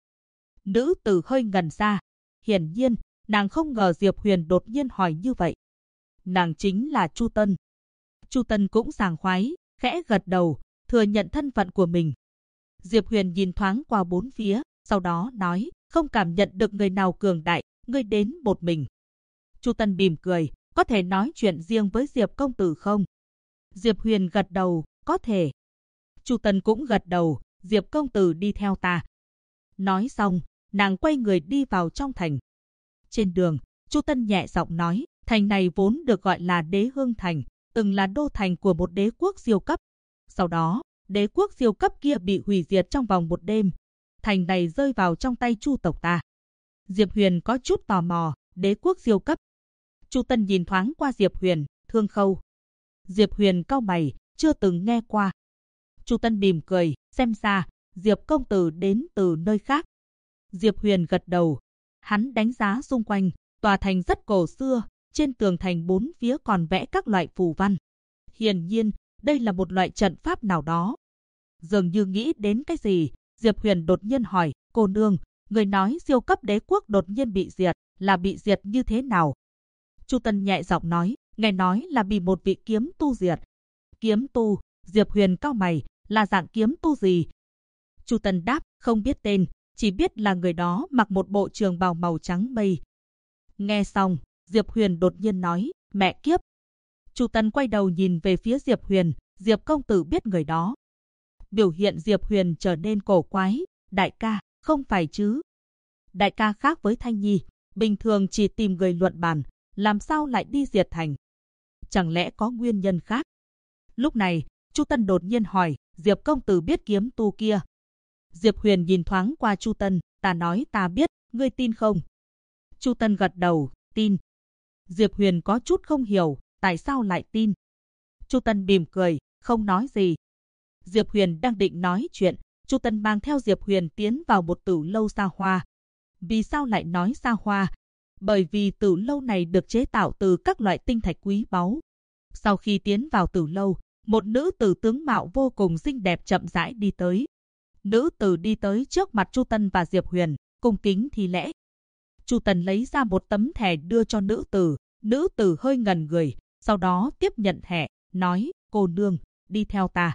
Nữ tử hơi ngẩn ra. Hiển nhiên, nàng không ngờ Diệp Huyền đột nhiên hỏi như vậy. Nàng chính là Chu Tân. Chu Tân cũng sảng khoái, khẽ gật đầu, thừa nhận thân phận của mình. Diệp Huyền nhìn thoáng qua bốn phía, sau đó nói, không cảm nhận được người nào cường đại, ngươi đến một mình. Chu Tân mỉm cười, có thể nói chuyện riêng với Diệp công tử không? Diệp Huyền gật đầu, có thể. Chu Tân cũng gật đầu, Diệp công tử đi theo ta. Nói xong, nàng quay người đi vào trong thành. Trên đường, Chu Tân nhẹ giọng nói, thành này vốn được gọi là Đế Hương Thành, từng là đô thành của một đế quốc siêu cấp. Sau đó, đế quốc siêu cấp kia bị hủy diệt trong vòng một đêm. Thành này rơi vào trong tay Chu tộc ta. Diệp Huyền có chút tò mò, đế quốc siêu cấp. Chu Tân nhìn thoáng qua Diệp Huyền, Thương Khâu. Diệp Huyền cau mày, chưa từng nghe qua. Chu Tân mỉm cười, xem ra, Diệp công tử đến từ nơi khác. Diệp Huyền gật đầu. Hắn đánh giá xung quanh, tòa thành rất cổ xưa, trên tường thành bốn phía còn vẽ các loại phù văn. Hiển nhiên, đây là một loại trận pháp nào đó. Dường như nghĩ đến cái gì, Diệp Huyền đột nhiên hỏi, cô nương, người nói siêu cấp đế quốc đột nhiên bị diệt, là bị diệt như thế nào? Chu Tân nhẹ giọng nói, nghe nói là bị một vị kiếm tu diệt. Kiếm tu? Diệp Huyền cau mày, là dạng kiếm tu gì? Chu Tân đáp, không biết tên, chỉ biết là người đó mặc một bộ trường bào màu trắng mây. Nghe xong, Diệp Huyền đột nhiên nói, mẹ kiếp. Chu Tân quay đầu nhìn về phía Diệp Huyền, Diệp công tử biết người đó. Biểu hiện Diệp Huyền trở nên cổ quái, đại ca, không phải chứ? Đại ca khác với Thanh Nhi, bình thường chỉ tìm người luận bàn, làm sao lại đi diệt thành? Chẳng lẽ có nguyên nhân khác? Lúc này, Chu Tân đột nhiên hỏi, Diệp công tử biết kiếm tu kia? Diệp Huyền nhìn thoáng qua Chu Tân, ta nói ta biết, ngươi tin không? Chu Tân gật đầu, tin. Diệp Huyền có chút không hiểu, tại sao lại tin? Chu Tân mỉm cười, không nói gì. Diệp Huyền đang định nói chuyện, Chu Tân mang theo Diệp Huyền tiến vào một tử lâu xa hoa. Vì sao lại nói xa hoa? Bởi vì tử lâu này được chế tạo từ các loại tinh thạch quý báu. Sau khi tiến vào tử lâu, một nữ tử tướng mạo vô cùng xinh đẹp chậm rãi đi tới. Nữ tử đi tới trước mặt Chu Tân và Diệp Huyền, cung kính thi lễ. Chu Tân lấy ra một tấm thẻ đưa cho nữ tử hơi ngẩn người, sau đó tiếp nhận thẻ, nói, cô nương, đi theo ta.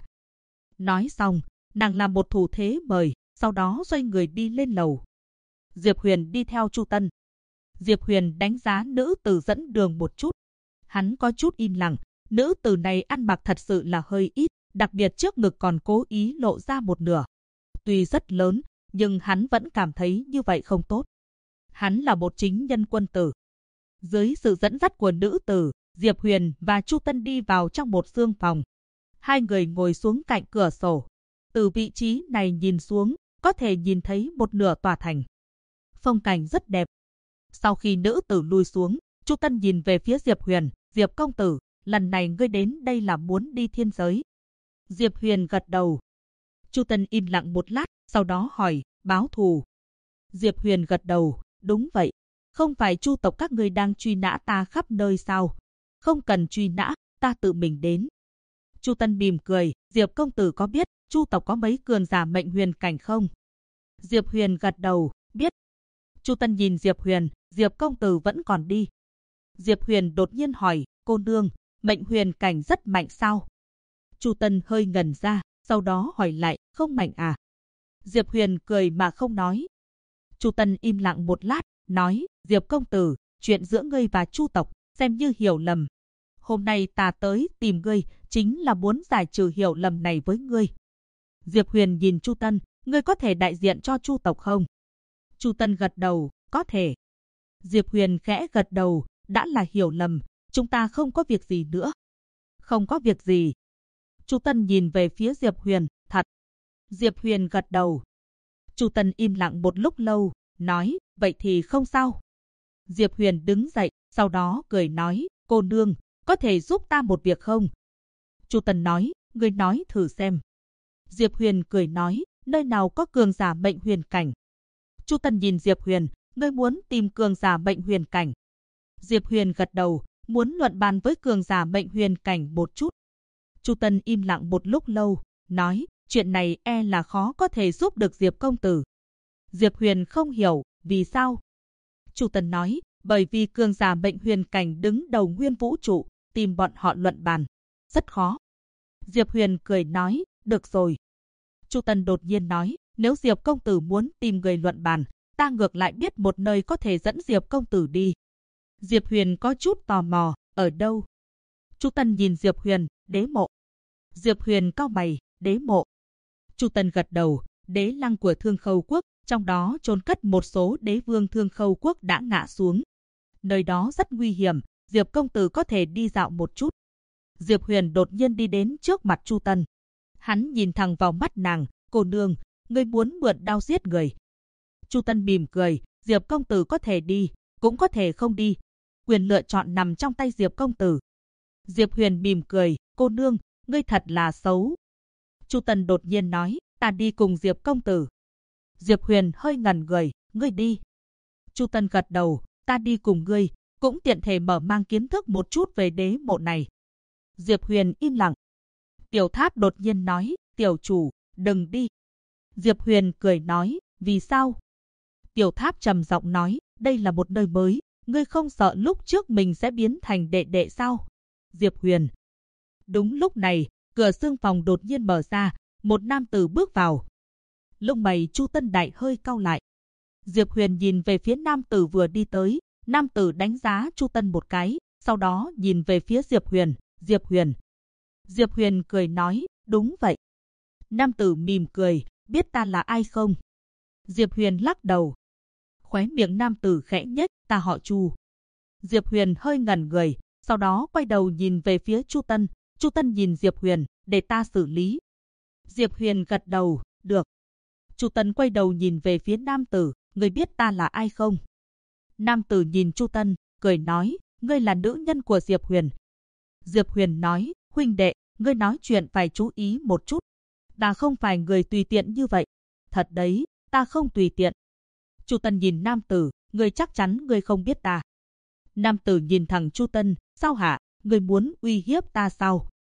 Nói xong, nàng làm một thủ thế mời, sau đó xoay người đi lên lầu. Diệp Huyền đi theo Chu Tân. Diệp Huyền đánh giá nữ tử dẫn đường một chút. Hắn có chút im lặng, nữ tử này ăn mặc thật sự là hơi ít, đặc biệt trước ngực còn cố ý lộ ra một nửa. Tuy rất lớn, nhưng hắn vẫn cảm thấy như vậy không tốt. Hắn là một chính nhân quân tử. Dưới sự dẫn dắt của nữ tử, Diệp Huyền và Chu Tân đi vào trong một xương phòng. Hai người ngồi xuống cạnh cửa sổ. Từ vị trí này nhìn xuống, có thể nhìn thấy một nửa tòa thành. Phong cảnh rất đẹp. Sau khi nữ tử lui xuống, Chu Tân nhìn về phía Diệp Huyền, Diệp công tử, lần này ngươi đến đây là muốn đi thiên giới. Diệp Huyền gật đầu. Chu Tân im lặng một lát, sau đó hỏi, báo thù. Diệp Huyền gật đầu, đúng vậy. Không phải Chu tộc các ngươi đang truy nã ta khắp nơi sao? Không cần truy nã, ta tự mình đến. Chu Tân mỉm cười, Diệp công tử có biết Chu tộc có mấy cường giả mệnh huyền cảnh không? Diệp Huyền gật đầu, biết. Chu Tân nhìn Diệp Huyền, Diệp công tử vẫn còn đi. Diệp Huyền đột nhiên hỏi, cô nương, mệnh huyền cảnh rất mạnh sao? Chu Tân hơi ngẩn ra, sau đó hỏi lại, không mạnh à? Diệp Huyền cười mà không nói. Chu Tân im lặng một lát, nói, Diệp công tử, chuyện giữa ngươi và Chu tộc, xem như hiểu lầm. Hôm nay ta tới tìm ngươi, chính là muốn giải trừ hiểu lầm này với ngươi. Diệp Huyền nhìn Chu Tân, ngươi có thể đại diện cho Chu tộc không? Chu Tân gật đầu, có thể. Diệp Huyền khẽ gật đầu, đã là hiểu lầm, chúng ta không có việc gì nữa. Không có việc gì. Chu Tân nhìn về phía Diệp Huyền, thật. Diệp Huyền gật đầu. Chu Tân im lặng một lúc lâu, nói, vậy thì không sao. Diệp Huyền đứng dậy, sau đó cười nói, cô nương, có thể giúp ta một việc không? Chu Tân nói, ngươi nói thử xem. Diệp Huyền cười nói, nơi nào có cường giả mệnh huyền cảnh? Chu Tân nhìn Diệp Huyền, ngươi muốn tìm cường giả mệnh huyền cảnh. Diệp Huyền gật đầu, muốn luận bàn với cường giả mệnh huyền cảnh một chút. Chu Tân im lặng một lúc lâu, nói, chuyện này e là khó có thể giúp được Diệp công tử. Diệp Huyền không hiểu, vì sao? Chu Tân nói, bởi vì cường giả mệnh huyền cảnh đứng đầu nguyên vũ trụ, tìm bọn họ luận bàn. Rất khó. Diệp Huyền cười nói, được rồi. Chu Tân đột nhiên nói, nếu Diệp công tử muốn tìm người luận bàn, ta ngược lại biết một nơi có thể dẫn Diệp công tử đi. Diệp Huyền có chút tò mò, ở đâu? Chu Tân nhìn Diệp Huyền, đế mộ. Diệp Huyền cau mày, đế mộ. Chu Tân gật đầu, đế lăng của Thương Khâu quốc, trong đó chôn cất một số đế vương Thương Khâu quốc đã ngã xuống. Nơi đó rất nguy hiểm, Diệp công tử có thể đi dạo một chút. Diệp Huyền đột nhiên đi đến trước mặt Chu Tân. Hắn nhìn thẳng vào mắt nàng, cô nương, ngươi muốn mượn đao giết người. Chu Tân mỉm cười, Diệp công tử có thể đi, cũng có thể không đi. Quyền lựa chọn nằm trong tay Diệp công tử. Diệp Huyền mỉm cười, cô nương, ngươi thật là xấu. Chu Tân đột nhiên nói, ta đi cùng Diệp công tử. Diệp Huyền hơi ngẩn người, ngươi đi. Chu Tân gật đầu, ta đi cùng ngươi, cũng tiện thể mở mang kiến thức một chút về đế mộ này. Diệp Huyền im lặng. Tiểu Tháp đột nhiên nói, tiểu chủ, đừng đi. Diệp Huyền cười nói, vì sao? Tiểu Tháp trầm giọng nói, đây là một nơi mới, ngươi không sợ lúc trước mình sẽ biến thành đệ đệ sao? Diệp Huyền. Đúng lúc này, cửa xương phòng đột nhiên mở ra, một nam tử bước vào. Lông mày Chu Tân Đại hơi cau lại. Diệp Huyền nhìn về phía nam tử vừa đi tới, nam tử đánh giá Chu Tân một cái, sau đó nhìn về phía Diệp Huyền, Diệp Huyền. Diệp Huyền cười nói, đúng vậy. Nam tử mỉm cười, biết ta là ai không? Diệp Huyền lắc đầu. Khóe miệng nam tử khẽ nhếch, ta họ Chu. Diệp Huyền hơi ngẩn người, sau đó quay đầu nhìn về phía Chu Tân. Chu Tân nhìn Diệp Huyền, để ta xử lý. Diệp Huyền gật đầu, được. Chu Tân quay đầu nhìn về phía nam tử, ngươi biết ta là ai không? Nam tử nhìn Chu Tân, cười nói, ngươi là nữ nhân của Diệp Huyền. Diệp Huyền nói, huynh đệ, ngươi nói chuyện phải chú ý một chút. Ta không phải người tùy tiện như vậy. Thật đấy, ta không tùy tiện. Chu Tân nhìn nam tử, ngươi chắc chắn ngươi không biết ta. Nam tử nhìn thẳng Chu Tân, sao hả, ngươi muốn uy hiếp ta sao?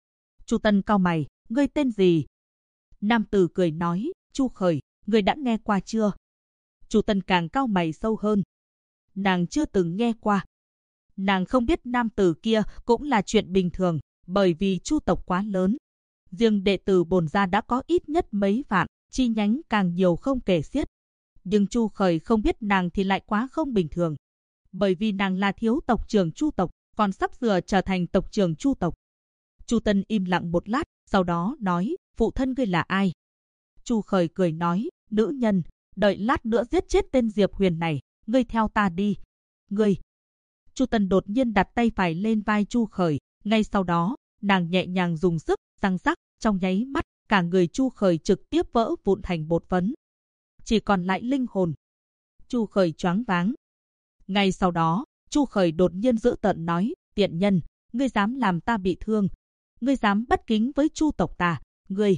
Chu Tân cau mày, ngươi tên gì? Nam tử cười nói, Chu Khởi, ngươi đã nghe qua chưa? Chu Tân càng cau mày sâu hơn. Nàng chưa từng nghe qua. Nàng không biết nam tử kia cũng là chuyện bình thường, bởi vì Chu tộc quá lớn. Riêng đệ tử Bồn gia đã có ít nhất mấy vạn, chi nhánh càng nhiều không kể xiết. Nhưng Chu Khởi không biết nàng thì lại quá không bình thường. Bởi vì nàng là thiếu tộc trưởng Chu tộc, còn sắp sửa trở thành tộc trưởng Chu tộc. Chu Tân im lặng một lát, sau đó nói, phụ thân ngươi là ai? Chu Khởi cười nói, nữ nhân, đợi lát nữa giết chết tên Diệp Huyền này, ngươi theo ta đi. Ngươi. Chu Tân đột nhiên đặt tay phải lên vai Chu Khởi, ngay sau đó, nàng nhẹ nhàng dùng sức, răng rắc, trong nháy mắt, cả người Chu Khởi trực tiếp vỡ vụn thành bột phấn. Chỉ còn lại linh hồn. Chu Khởi choáng váng. Ngay sau đó, Chu Khởi đột nhiên dữ tợn nói, tiện nhân, ngươi dám làm ta bị thương, ngươi dám bất kính với Chu tộc ta, ngươi.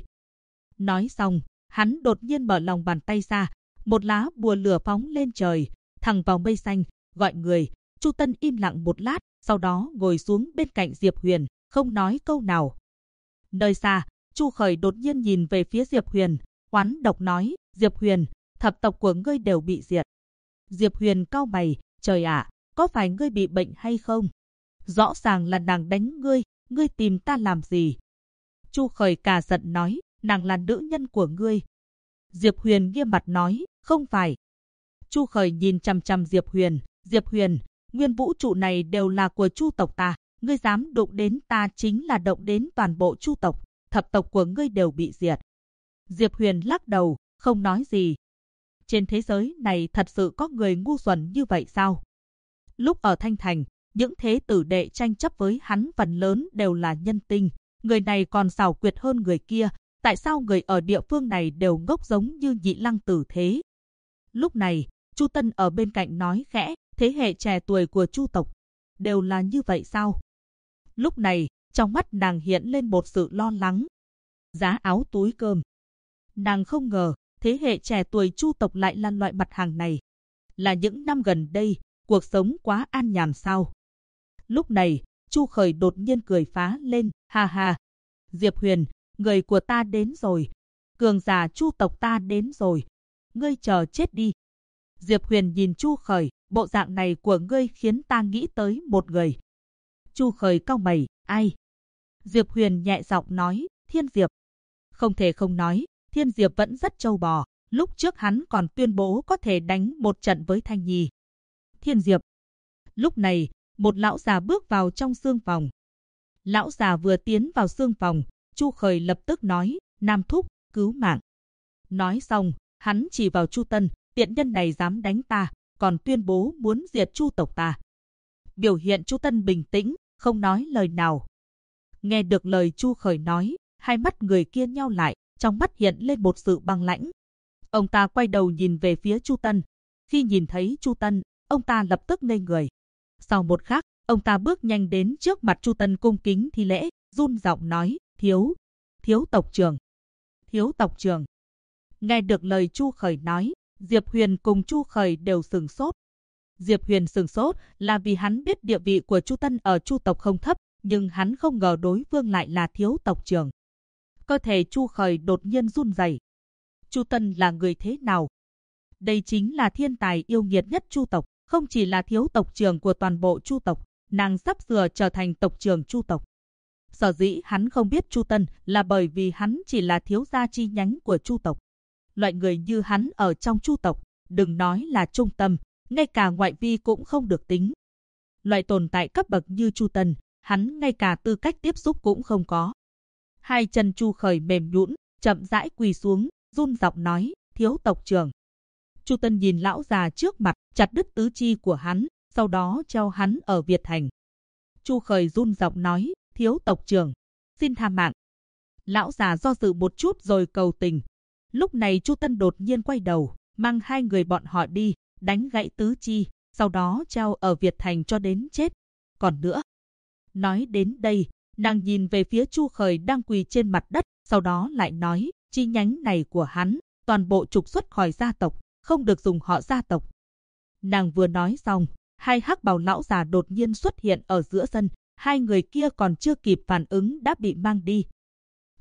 Nói xong, hắn đột nhiên mở lòng bàn tay ra, một lá bùa lửa phóng lên trời, thẳng vào mây xanh, gọi người. Chu Tân im lặng một lát, sau đó ngồi xuống bên cạnh Diệp Huyền, không nói câu nào. Nơi xa, Chu Khởi đột nhiên nhìn về phía Diệp Huyền, oán độc nói, Diệp Huyền, thập tộc của ngươi đều bị diệt. Diệp Huyền cau mày, trời ạ, có phải ngươi bị bệnh hay không? Rõ ràng là nàng đánh ngươi, ngươi tìm ta làm gì? Chu Khởi cả giận nói, nàng là nữ nhân của ngươi. Diệp Huyền nghiêm mặt nói, không phải. Chu Khởi nhìn chằm chằm Diệp Huyền, nguyên vũ trụ này đều là của Chu tộc ta, ngươi dám đụng đến ta chính là động đến toàn bộ Chu tộc, thập tộc của ngươi đều bị diệt. Diệp Huyền lắc đầu, không nói gì. Trên thế giới này thật sự có người ngu xuẩn như vậy sao? Lúc ở Thanh Thành, những thế tử đệ tranh chấp với hắn phần lớn đều là nhân tinh, người này còn xảo quyệt hơn người kia, tại sao người ở địa phương này đều ngốc giống như Nhị Lăng Tử thế? Lúc này, Chu Tân ở bên cạnh nói khẽ, thế hệ trẻ tuổi của Chu tộc đều là như vậy sao? Lúc này, trong mắt nàng hiện lên một sự lo lắng. Giá áo túi cơm. Nàng không ngờ, thế hệ trẻ tuổi Chu tộc lại là loại mặt hàng này. Là những năm gần đây, cuộc sống quá an nhàn sao? Lúc này, Chu Khởi đột nhiên cười phá lên, ha ha. Diệp Huyền, người của ta đến rồi. Cường giả Chu tộc ta đến rồi. Ngươi chờ chết đi. Diệp Huyền nhìn Chu Khởi, bộ dạng này của ngươi khiến ta nghĩ tới một người. Chu Khởi cau mày, ai? Diệp Huyền nhẹ giọng nói, Thiên Diệp. Không thể không nói, Thiên Diệp vẫn rất trâu bò, lúc trước hắn còn tuyên bố có thể đánh một trận với Thanh Nhi. Thiên Diệp. Lúc này, một lão già bước vào trong xương phòng. Lão già vừa tiến vào xương phòng, Chu Khởi lập tức nói, Nam thúc, cứu mạng. Nói xong, hắn chỉ vào Chu Tân, tiện nhân này dám đánh ta, còn tuyên bố muốn diệt Chu tộc ta. Biểu hiện Chu Tân bình tĩnh, không nói lời nào. Nghe được lời Chu Khởi nói, hai mắt người kia nheo lại, trong mắt hiện lên một sự băng lãnh. Ông ta quay đầu nhìn về phía Chu Tân. Khi nhìn thấy Chu Tân, ông ta lập tức ngây người. Sau một khắc, ông ta bước nhanh đến trước mặt Chu Tân cung kính thi lễ, run giọng nói, thiếu tộc trưởng. Thiếu tộc trưởng. Nghe được lời Chu Khởi nói, Diệp Huyền cùng Chu Khởi đều sửng sốt. Diệp Huyền sửng sốt là vì hắn biết địa vị của Chu Tân ở Chu tộc không thấp, nhưng hắn không ngờ đối phương lại là thiếu tộc trưởng. Cơ thể Chu Khởi đột nhiên run rẩy. Chu Tân là người thế nào? Đây chính là thiên tài yêu nghiệt nhất Chu tộc, không chỉ là thiếu tộc trưởng của toàn bộ Chu tộc, nàng sắp sửa trở thành tộc trưởng Chu tộc. Sở dĩ hắn không biết Chu Tân là bởi vì hắn chỉ là thiếu gia chi nhánh của Chu tộc. Loại người như hắn ở trong Chu tộc, đừng nói là trung tâm, ngay cả ngoại vi cũng không được tính. Loại tồn tại cấp bậc như Chu Tân, hắn ngay cả tư cách tiếp xúc cũng không có. Hai chân Chu Khởi mềm nhũn, chậm rãi quỳ xuống, run giọng nói, thiếu tộc trưởng. Chu Tân nhìn lão già trước mặt, chặt đứt tứ chi của hắn, sau đó treo hắn ở Việt Thành. Chu Khởi run giọng nói, thiếu tộc trưởng, xin tha mạng. Lão già do dự một chút rồi cầu tình. Lúc này Chu Tân đột nhiên quay đầu, mang hai người bọn họ đi, đánh gãy tứ chi, sau đó treo ở Việt Thành cho đến chết. Còn nữa. Nói đến đây, nàng nhìn về phía Chu Khởi đang quỳ trên mặt đất, sau đó lại nói, chi nhánh này của hắn, toàn bộ trục xuất khỏi gia tộc, không được dùng họ gia tộc. Nàng vừa nói xong, hai hắc bào lão già đột nhiên xuất hiện ở giữa sân, hai người kia còn chưa kịp phản ứng đã bị mang đi,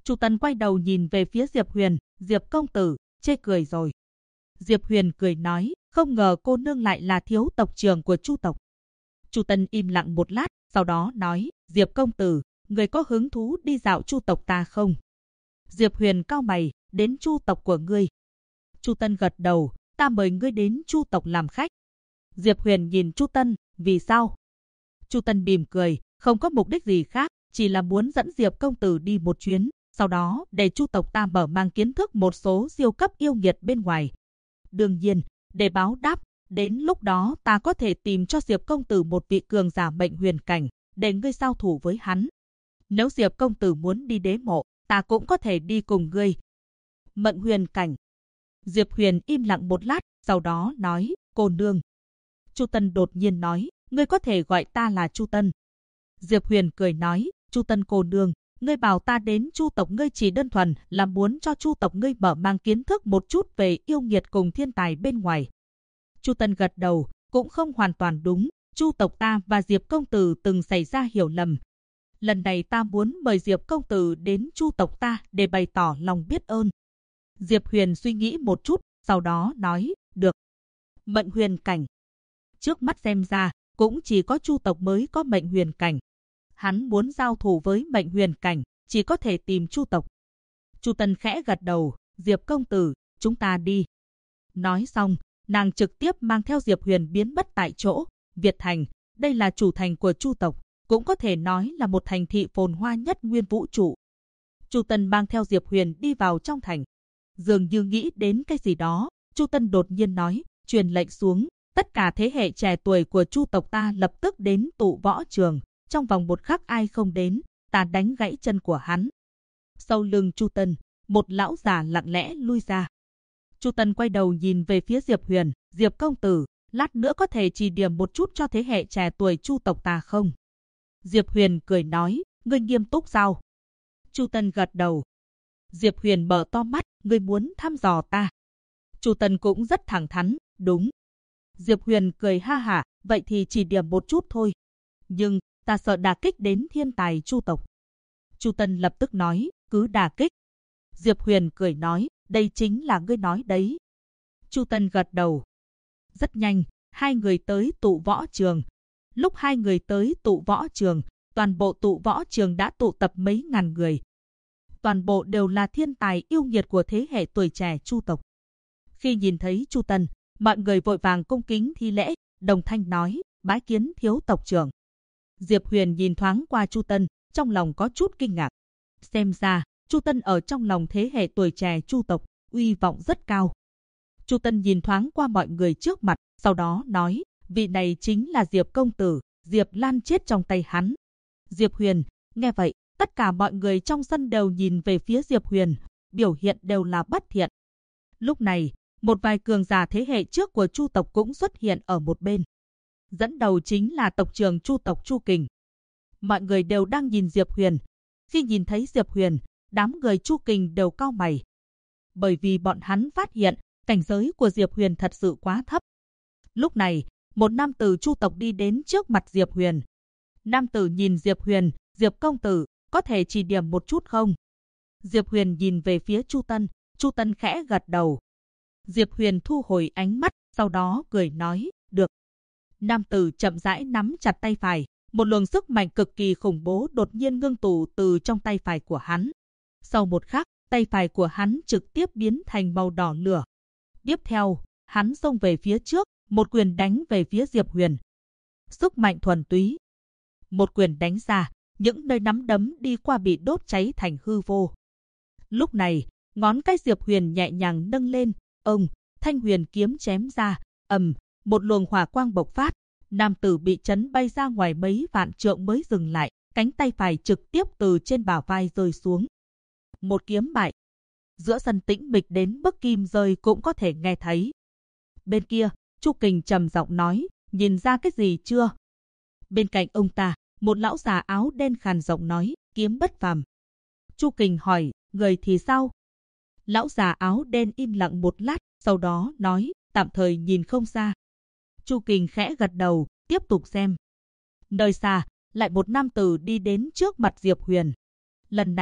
Chu Tân quay đầu nhìn về phía Diệp Huyền, Diệp công tử, chê cười rồi. Diệp Huyền cười nói, không ngờ cô nương lại là thiếu tộc trưởng của Chu tộc. Chu Tân im lặng một lát, sau đó nói, Diệp công tử, người có hứng thú đi dạo Chu tộc ta không? Diệp Huyền cau mày, đến Chu tộc của ngươi. Chu Tân gật đầu, ta mời ngươi đến Chu tộc làm khách. Diệp Huyền nhìn Chu Tân, vì sao? Chu Tân mỉm cười, không có mục đích gì khác, chỉ là muốn dẫn Diệp công tử đi một chuyến, sau đó để Chu tộc ta mở mang kiến thức một số siêu cấp yêu nghiệt bên ngoài. Đương nhiên, để báo đáp, đến lúc đó ta có thể tìm cho Diệp công tử một vị cường giả mệnh huyền cảnh, để ngươi giao thủ với hắn. Nếu Diệp công tử muốn đi đế mộ, ta cũng có thể đi cùng ngươi. Mệnh huyền cảnh. Diệp Huyền im lặng một lát, sau đó nói, cô nương. Chu Tân đột nhiên nói, ngươi có thể gọi ta là Chu Tân. Diệp Huyền cười nói, Chu Tân cô nương, ngươi bảo ta đến Chu tộc ngươi chỉ đơn thuần là muốn cho Chu tộc ngươi mở mang kiến thức một chút về yêu nghiệt cùng thiên tài bên ngoài. Chu Tân gật đầu, cũng không hoàn toàn đúng, Chu tộc ta và Diệp công tử từng xảy ra hiểu lầm. Lần này ta muốn mời Diệp công tử đến Chu tộc ta để bày tỏ lòng biết ơn. Diệp Huyền suy nghĩ một chút, sau đó nói, được. Mệnh huyền cảnh. Trước mắt xem ra, cũng chỉ có Chu tộc mới có mệnh huyền cảnh. Hắn muốn giao thủ với mệnh huyền cảnh, chỉ có thể tìm Chu tộc. Chu Tân khẽ gật đầu, Diệp công tử, chúng ta đi. Nói xong, nàng trực tiếp mang theo Diệp Huyền biến mất tại chỗ. Việt Thành, đây là chủ thành của Chu tộc, cũng có thể nói là một thành thị phồn hoa nhất nguyên vũ trụ. Chu Tân mang theo Diệp Huyền đi vào trong thành. Dường như nghĩ đến cái gì đó, Chu Tân đột nhiên nói, truyền lệnh xuống, tất cả thế hệ trẻ tuổi của Chu tộc ta lập tức đến tụ võ trường, trong vòng một khắc ai không đến, ta đánh gãy chân của hắn. Sau lưng Chu Tân, một lão già lặng lẽ lui ra. Chu Tân quay đầu nhìn về phía Diệp Huyền, Diệp công tử, lát nữa có thể chỉ điểm một chút cho thế hệ trẻ tuổi Chu tộc ta không? Diệp Huyền cười nói, ngươi nghiêm túc sao? Chu Tân gật đầu. Diệp Huyền mở to mắt, ngươi muốn thăm dò ta? Chu Tân cũng rất thẳng thắn, đúng. Diệp Huyền cười ha hả, vậy thì chỉ điểm một chút thôi. Nhưng, ta sợ đả kích đến thiên tài Chu tộc. Chu Tân lập tức nói, cứ đả kích. Diệp Huyền cười nói, đây chính là ngươi nói đấy. Chu Tân gật đầu. Rất nhanh, hai người tới tụ võ trường. Lúc hai người tới tụ võ trường, toàn bộ tụ võ trường đã tụ tập mấy ngàn người. Toàn bộ đều là thiên tài yêu nghiệt của thế hệ tuổi trẻ Chu tộc. Khi nhìn thấy Chu Tân, mọi người vội vàng cung kính thi lễ, đồng thanh nói, bái kiến thiếu tộc trưởng. Diệp Huyền nhìn thoáng qua Chu Tân, trong lòng có chút kinh ngạc. Xem ra, Chu Tân ở trong lòng thế hệ tuổi trẻ Chu tộc, uy vọng rất cao. Chu Tân nhìn thoáng qua mọi người trước mặt, sau đó nói, vị này chính là Diệp công tử, Diệp Lan chết trong tay hắn. Diệp Huyền, nghe vậy, tất cả mọi người trong sân đều nhìn về phía Diệp Huyền, biểu hiện đều là bất thiện. Lúc này, một vài cường giả thế hệ trước của Chu tộc cũng xuất hiện ở một bên. Dẫn đầu chính là tộc trưởng Chu tộc Chu Kình. Mọi người đều đang nhìn Diệp Huyền. Khi nhìn thấy Diệp Huyền, đám người Chu Kình đều cau mày. Bởi vì bọn hắn phát hiện, cảnh giới của Diệp Huyền thật sự quá thấp. Lúc này, một nam tử Chu tộc đi đến trước mặt Diệp Huyền. Nam tử nhìn Diệp Huyền, Diệp công tử, có thể chỉ điểm một chút không? Diệp Huyền nhìn về phía Chu Tân khẽ gật đầu. Diệp Huyền thu hồi ánh mắt, sau đó cười nói, được. Nam tử chậm rãi nắm chặt tay phải, một luồng sức mạnh cực kỳ khủng bố đột nhiên ngưng tụ từ trong tay phải của hắn. Sau một khắc, tay phải của hắn trực tiếp biến thành màu đỏ lửa. Tiếp theo, hắn xông về phía trước, một quyền đánh về phía Diệp Huyền. Sức mạnh thuần túy. Một quyền đánh ra, những nơi nắm đấm đi qua bị đốt cháy thành hư vô. Lúc này, ngón cái Diệp Huyền nhẹ nhàng nâng lên, thanh huyền kiếm chém ra, một luồng hỏa quang bộc phát, nam tử bị chấn bay ra ngoài mấy vạn trượng mới dừng lại, cánh tay phải trực tiếp từ trên bả vai rơi xuống. Một kiếm bại. Giữa sân tĩnh mịch đến bức kim rơi cũng có thể nghe thấy. Bên kia, Chu Kình trầm giọng nói, nhìn ra cái gì chưa? Bên cạnh ông ta, một lão già áo đen khàn giọng nói, kiếm bất phàm. Chu Kình hỏi, người thì sao? Lão già áo đen im lặng một lát, sau đó nói, tạm thời nhìn không ra. Chu Kình khẽ gật đầu, tiếp tục xem. Nơi xa, lại một nam tử đi đến trước mặt Diệp Huyền. Lần này,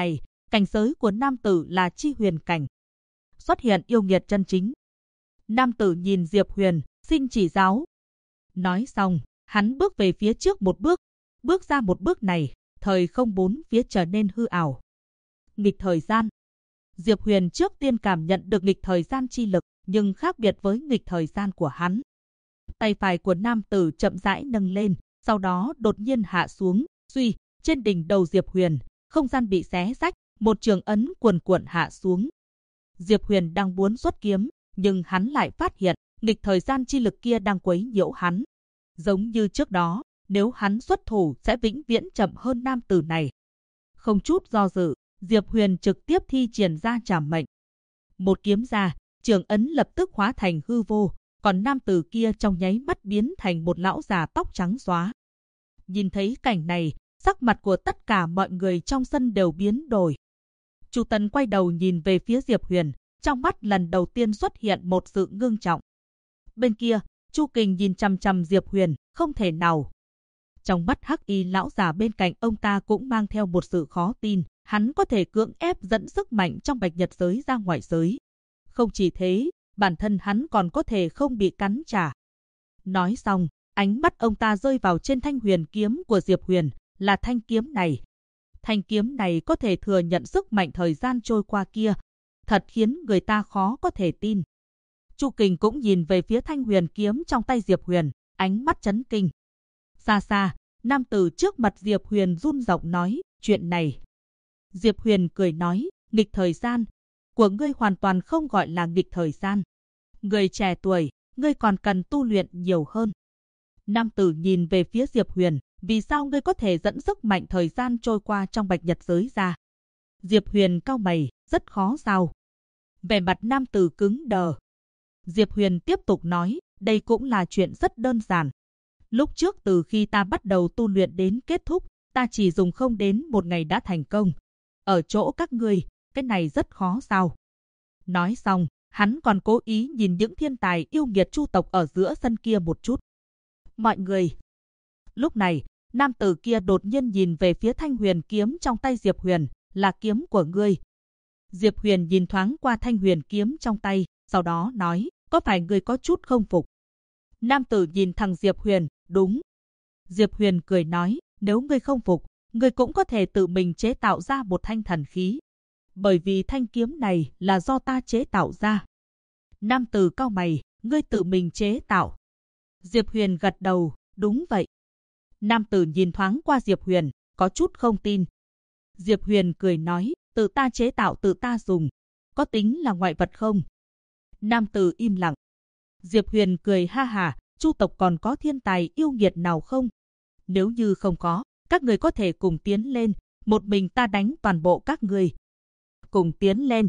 cảnh giới của nam tử là chi huyền cảnh. Xuất hiện yêu nghiệt chân chính. Nam tử nhìn Diệp Huyền, xin chỉ giáo. Nói xong, hắn bước về phía trước một bước. Bước ra một bước này, thời không bốn phía trở nên hư ảo. Nghịch thời gian. Diệp Huyền trước tiên cảm nhận được nghịch thời gian chi lực, nhưng khác biệt với nghịch thời gian của hắn. Tay phải của nam tử chậm rãi nâng lên, sau đó đột nhiên hạ xuống, suy, trên đỉnh đầu Diệp Huyền, không gian bị xé rách, một trường ấn cuồn cuộn hạ xuống. Diệp Huyền đang muốn xuất kiếm, nhưng hắn lại phát hiện, nghịch thời gian chi lực kia đang quấy nhiễu hắn. Giống như trước đó, nếu hắn xuất thủ sẽ vĩnh viễn chậm hơn nam tử này. Không chút do dự, Diệp Huyền trực tiếp thi triển ra trảm mệnh. Một kiếm ra, trường ấn lập tức hóa thành hư vô, còn nam tử kia trong nháy mắt biến thành một lão già tóc trắng xóa. Nhìn thấy cảnh này, sắc mặt của tất cả mọi người trong sân đều biến đổi. Chu Tần quay đầu nhìn về phía Diệp Huyền, trong mắt lần đầu tiên xuất hiện một sự ngưng trọng. Bên kia, Chu Kình nhìn chằm chằm Diệp Huyền, không thể nào. Trong mắt hắc y lão già bên cạnh ông ta cũng mang theo một sự khó tin, hắn có thể cưỡng ép dẫn sức mạnh trong bạch nhật giới ra ngoại giới. Không chỉ thế, bản thân hắn còn có thể không bị cắn trả. Nói xong, ánh mắt ông ta rơi vào trên thanh huyền kiếm của Diệp Huyền, là thanh kiếm này. Thanh kiếm này có thể thừa nhận sức mạnh thời gian trôi qua kia, thật khiến người ta khó có thể tin. Chu Kình cũng nhìn về phía thanh huyền kiếm trong tay Diệp Huyền, ánh mắt chấn kinh. Xa xa, nam tử trước mặt Diệp Huyền run giọng nói, chuyện này. Diệp Huyền cười nói, nghịch thời gian của ngươi hoàn toàn không gọi là nghịch thời gian. Người trẻ tuổi, ngươi còn cần tu luyện nhiều hơn. Nam tử nhìn về phía Diệp Huyền, vì sao ngươi có thể dẫn sức mạnh thời gian trôi qua trong bạch nhật giới ra? Diệp Huyền cau mày, rất khó sao? Vẻ mặt nam tử cứng đờ. Diệp Huyền tiếp tục nói, đây cũng là chuyện rất đơn giản. Lúc trước từ khi ta bắt đầu tu luyện đến kết thúc, ta chỉ dùng không đến một ngày đã thành công. Ở chỗ các ngươi, cái này rất khó sao? Nói xong, hắn còn cố ý nhìn những thiên tài yêu nghiệt Chu tộc ở giữa sân kia một chút. Mọi người. Lúc này, nam tử kia đột nhiên nhìn về phía thanh huyền kiếm trong tay Diệp Huyền, là kiếm của ngươi. Diệp Huyền nhìn thoáng qua thanh huyền kiếm trong tay, sau đó nói, có phải ngươi có chút không phục? Nam tử nhìn thằng Diệp Huyền, đúng. Diệp Huyền cười nói, nếu ngươi không phục, ngươi cũng có thể tự mình chế tạo ra một thanh thần khí. Bởi vì thanh kiếm này là do ta chế tạo ra. Nam tử cau mày, ngươi tự mình chế tạo. Diệp Huyền gật đầu, đúng vậy. Nam tử nhìn thoáng qua Diệp Huyền, có chút không tin. Diệp Huyền cười nói, tự ta chế tạo tự ta dùng, có tính là ngoại vật không? Nam tử im lặng. Diệp Huyền cười ha hà, Chu tộc còn có thiên tài yêu nghiệt nào không? Nếu như không có, các người có thể cùng tiến lên, một mình ta đánh toàn bộ các người. Cùng tiến lên.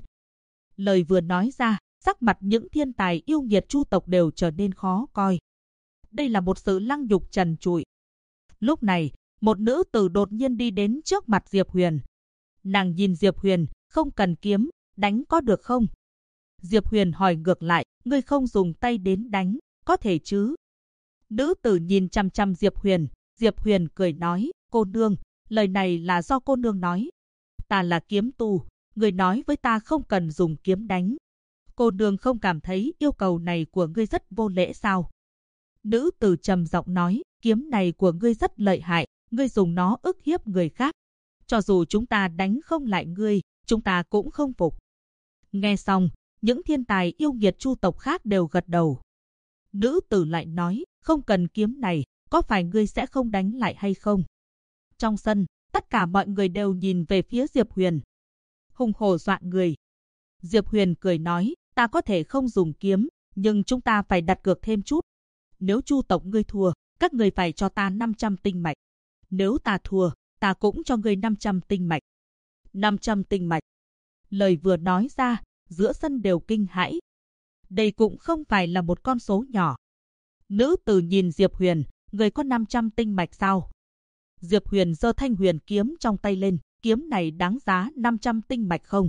Lời vừa nói ra, sắc mặt những thiên tài yêu nghiệt Chu tộc đều trở nên khó coi. Đây là một sự lăng nhục trần trụi. Lúc này, một nữ tử đột nhiên đi đến trước mặt Diệp Huyền. Nàng nhìn Diệp Huyền, không cần kiếm, đánh có được không? Diệp Huyền hỏi ngược lại, ngươi không dùng tay đến đánh, có thể chứ? Nữ tử nhìn chằm chằm Diệp Huyền cười nói, cô nương, lời này là do cô nương nói. Ta là kiếm tu, người nói với ta không cần dùng kiếm đánh. Cô nương không cảm thấy yêu cầu này của ngươi rất vô lễ sao? Nữ tử trầm giọng nói, kiếm này của ngươi rất lợi hại, ngươi dùng nó ức hiếp người khác. Cho dù chúng ta đánh không lại ngươi, chúng ta cũng không phục. Nghe xong, những thiên tài yêu nghiệt Chu tộc khác đều gật đầu. Nữ tử lại nói, không cần kiếm này, có phải ngươi sẽ không đánh lại hay không? Trong sân, tất cả mọi người đều nhìn về phía Diệp Huyền. Hùng hổ dọa người. Diệp Huyền cười nói, ta có thể không dùng kiếm, nhưng chúng ta phải đặt cược thêm chút. Nếu Chu tộc ngươi thua, các người phải cho ta 500 tinh mạch. Nếu ta thua, ta cũng cho ngươi 500 tinh mạch. 500 tinh mạch. Lời vừa nói ra, giữa sân đều kinh hãi. Đây cũng không phải là một con số nhỏ. Nữ tử nhìn Diệp Huyền, người có 500 tinh mạch sao? Diệp Huyền giơ thanh huyền kiếm trong tay lên, kiếm này đáng giá 500 tinh mạch không?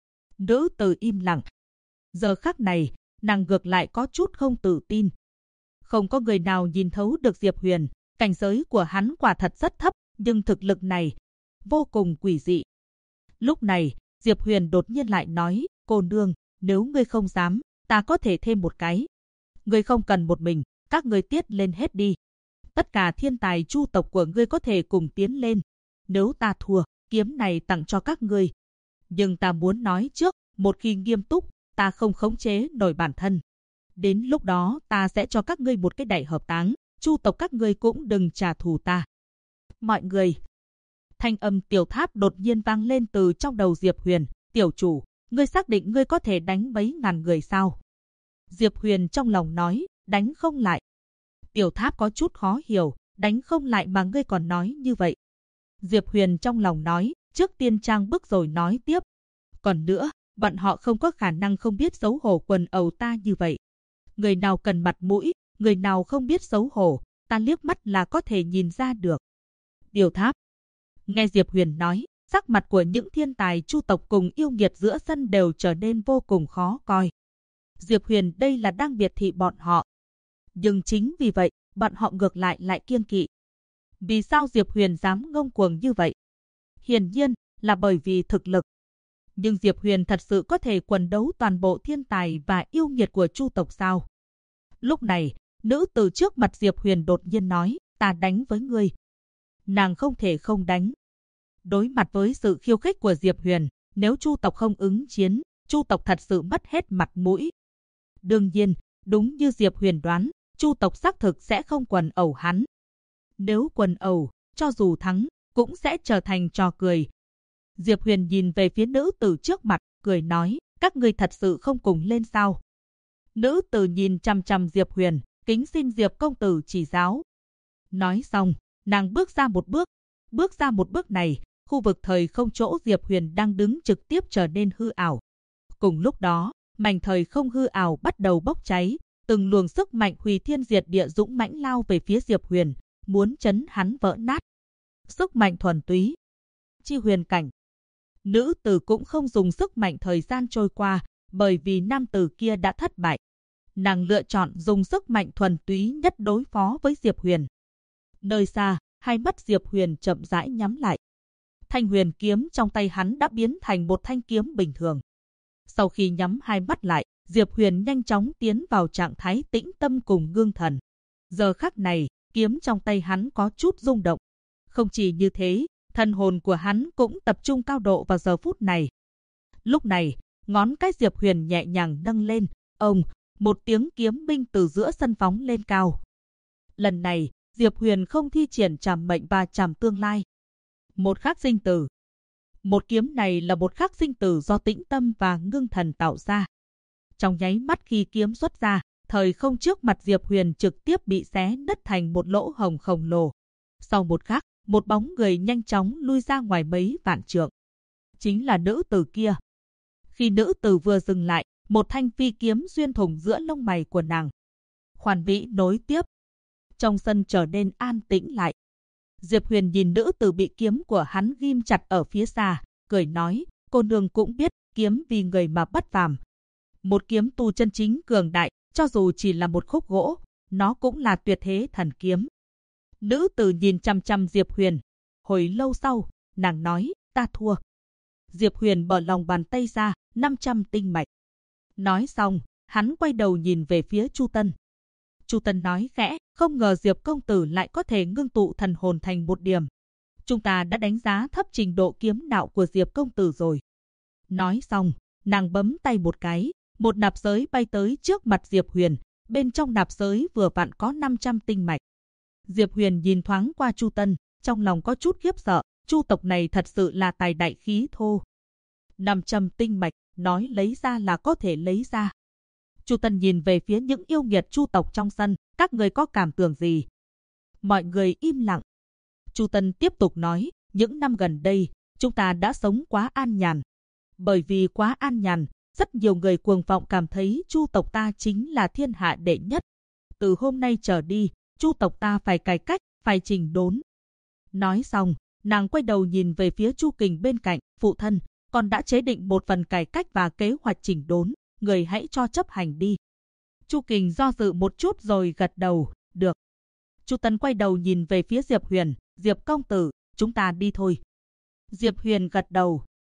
Nữ tử im lặng. Giờ khắc này, nàng ngược lại có chút không tự tin. Không có người nào nhìn thấu được Diệp Huyền, cảnh giới của hắn quả thật rất thấp, nhưng thực lực này vô cùng quỷ dị. Lúc này, Diệp Huyền đột nhiên lại nói, cô nương, nếu ngươi không dám, ta có thể thêm một cái. Ngươi không cần một mình, các ngươi tiết lên hết đi. Tất cả thiên tài chu tộc của ngươi có thể cùng tiến lên. Nếu ta thua, kiếm này tặng cho các ngươi. Nhưng ta muốn nói trước, một khi nghiêm túc, ta không khống chế nổi bản thân. Đến lúc đó ta sẽ cho các ngươi một cái đại hợp táng, chu tộc các ngươi cũng đừng trả thù ta. Mọi người. Thanh âm Tiểu Tháp đột nhiên vang lên từ trong đầu Diệp Huyền. Tiểu chủ, ngươi xác định ngươi có thể đánh mấy ngàn người sao? Diệp Huyền trong lòng nói, đánh không lại. Tiểu Tháp có chút khó hiểu, đánh không lại mà ngươi còn nói như vậy. Diệp Huyền trong lòng nói, trước tiên trang bức rồi nói tiếp. Còn nữa, bọn họ không có khả năng không biết xấu hổ quần ẩu ta như vậy. Người nào cần mặt mũi, người nào không biết xấu hổ, ta liếc mắt là có thể nhìn ra được. Tiểu Tháp. Nghe Diệp Huyền nói, sắc mặt của những thiên tài chu tộc cùng yêu nghiệt giữa sân đều trở nên vô cùng khó coi. Diệp Huyền đây là đang biệt thị bọn họ. Nhưng chính vì vậy, bọn họ ngược lại kiêng kỵ. Vì sao Diệp Huyền dám ngông cuồng như vậy? Hiển nhiên là bởi vì thực lực. Nhưng Diệp Huyền thật sự có thể quần đấu toàn bộ thiên tài và yêu nghiệt của chu tộc sao? Lúc này, nữ từ trước mặt Diệp Huyền đột nhiên nói, ta đánh với ngươi. Nàng không thể không đánh. Đối mặt với sự khiêu khích của Diệp Huyền, nếu chu tộc không ứng chiến, chu tộc thật sự mất hết mặt mũi. Đương nhiên, đúng như Diệp Huyền đoán, chu tộc xác thực sẽ không quần ẩu hắn. Nếu quần ẩu, cho dù thắng, cũng sẽ trở thành trò cười. Diệp Huyền nhìn về phía nữ tử trước mặt, cười nói, các ngươi thật sự không cùng lên sao? Nữ tử nhìn chằm chằm Diệp Huyền, kính xin Diệp công tử chỉ giáo. Nói xong, nàng bước ra một bước này, khu vực thời không chỗ Diệp Huyền đang đứng trực tiếp trở nên hư ảo. Cùng lúc đó, mảnh thời không hư ảo bắt đầu bốc cháy, từng luồng sức mạnh hủy thiên diệt địa dũng mãnh lao về phía Diệp Huyền, muốn chấn hắn vỡ nát. Sức mạnh thuần túy, chi huyền cảnh. Nữ tử cũng không dùng sức mạnh thời gian trôi qua, bởi vì nam tử kia đã thất bại. Nàng lựa chọn dùng sức mạnh thuần túy nhất đối phó với Diệp Huyền. Nơi xa, hai mắt Diệp Huyền chậm rãi nhắm lại. Thanh huyền kiếm trong tay hắn đã biến thành một thanh kiếm bình thường. Sau khi nhắm hai mắt lại, Diệp Huyền nhanh chóng tiến vào trạng thái tĩnh tâm cùng ngưng thần. Giờ khắc này, kiếm trong tay hắn có chút rung động. Không chỉ như thế, thần hồn của hắn cũng tập trung cao độ vào giờ phút này. Lúc này, ngón cái Diệp Huyền nhẹ nhàng nâng lên, một tiếng kiếm minh từ giữa sân phóng lên cao. Lần này, Diệp Huyền không thi triển trảm mệnh và trảm tương lai. Một khắc sinh tử. Một kiếm này là một khắc sinh tử do tĩnh tâm và ngưng thần tạo ra. Trong nháy mắt khi kiếm xuất ra, thời không trước mặt Diệp Huyền trực tiếp bị xé nứt thành một lỗ hổng khổng lồ. Sau một khắc, một bóng người nhanh chóng lui ra ngoài mấy vạn trượng. Chính là nữ tử kia. Khi nữ tử vừa dừng lại, một thanh phi kiếm xuyên thủng giữa lông mày của nàng. Hoàn mỹ nối tiếp. Trong sân trở nên an tĩnh lại. Diệp Huyền nhìn nữ tử bị kiếm của hắn ghim chặt ở phía xa, cười nói, cô nương cũng biết, kiếm vì người mà bất phàm. Một kiếm tu chân chính cường đại, cho dù chỉ là một khúc gỗ, nó cũng là tuyệt thế thần kiếm. Nữ tử nhìn chăm chăm Diệp Huyền. Hồi lâu sau, nàng nói, ta thua. Diệp Huyền bỏ lòng bàn tay ra, 500 tinh mạch. Nói xong, hắn quay đầu nhìn về phía Chu Tân. Chu Tân nói khẽ, không ngờ Diệp công tử lại có thể ngưng tụ thần hồn thành một điểm. Chúng ta đã đánh giá thấp trình độ kiếm đạo của Diệp công tử rồi. Nói xong, nàng bấm tay một cái, một nạp giới bay tới trước mặt Diệp Huyền, bên trong nạp giới vừa vặn có 500 tinh mạch. Diệp Huyền nhìn thoáng qua Chu Tân, trong lòng có chút khiếp sợ, Chu tộc này thật sự là tài đại khí thô. 500 tinh mạch, nói lấy ra là có thể lấy ra. Chu Tân nhìn về phía những yêu nghiệt Chu tộc trong sân, các người có cảm tưởng gì? Mọi người im lặng. Chu Tân tiếp tục nói, những năm gần đây, chúng ta đã sống quá an nhàn. Bởi vì quá an nhàn, rất nhiều người cuồng vọng cảm thấy Chu tộc ta chính là thiên hạ đệ nhất. Từ hôm nay trở đi, Chu tộc ta phải cải cách, phải chỉnh đốn. Nói xong, nàng quay đầu nhìn về phía Chu Kình bên cạnh, phụ thân, con đã chế định một phần cải cách và kế hoạch chỉnh đốn, người hãy cho chấp hành đi. Chu Kình do dự một chút rồi gật đầu, được. Chu Tân quay đầu nhìn về phía Diệp Huyền, Diệp công tử, chúng ta đi thôi. Diệp Huyền gật đầu.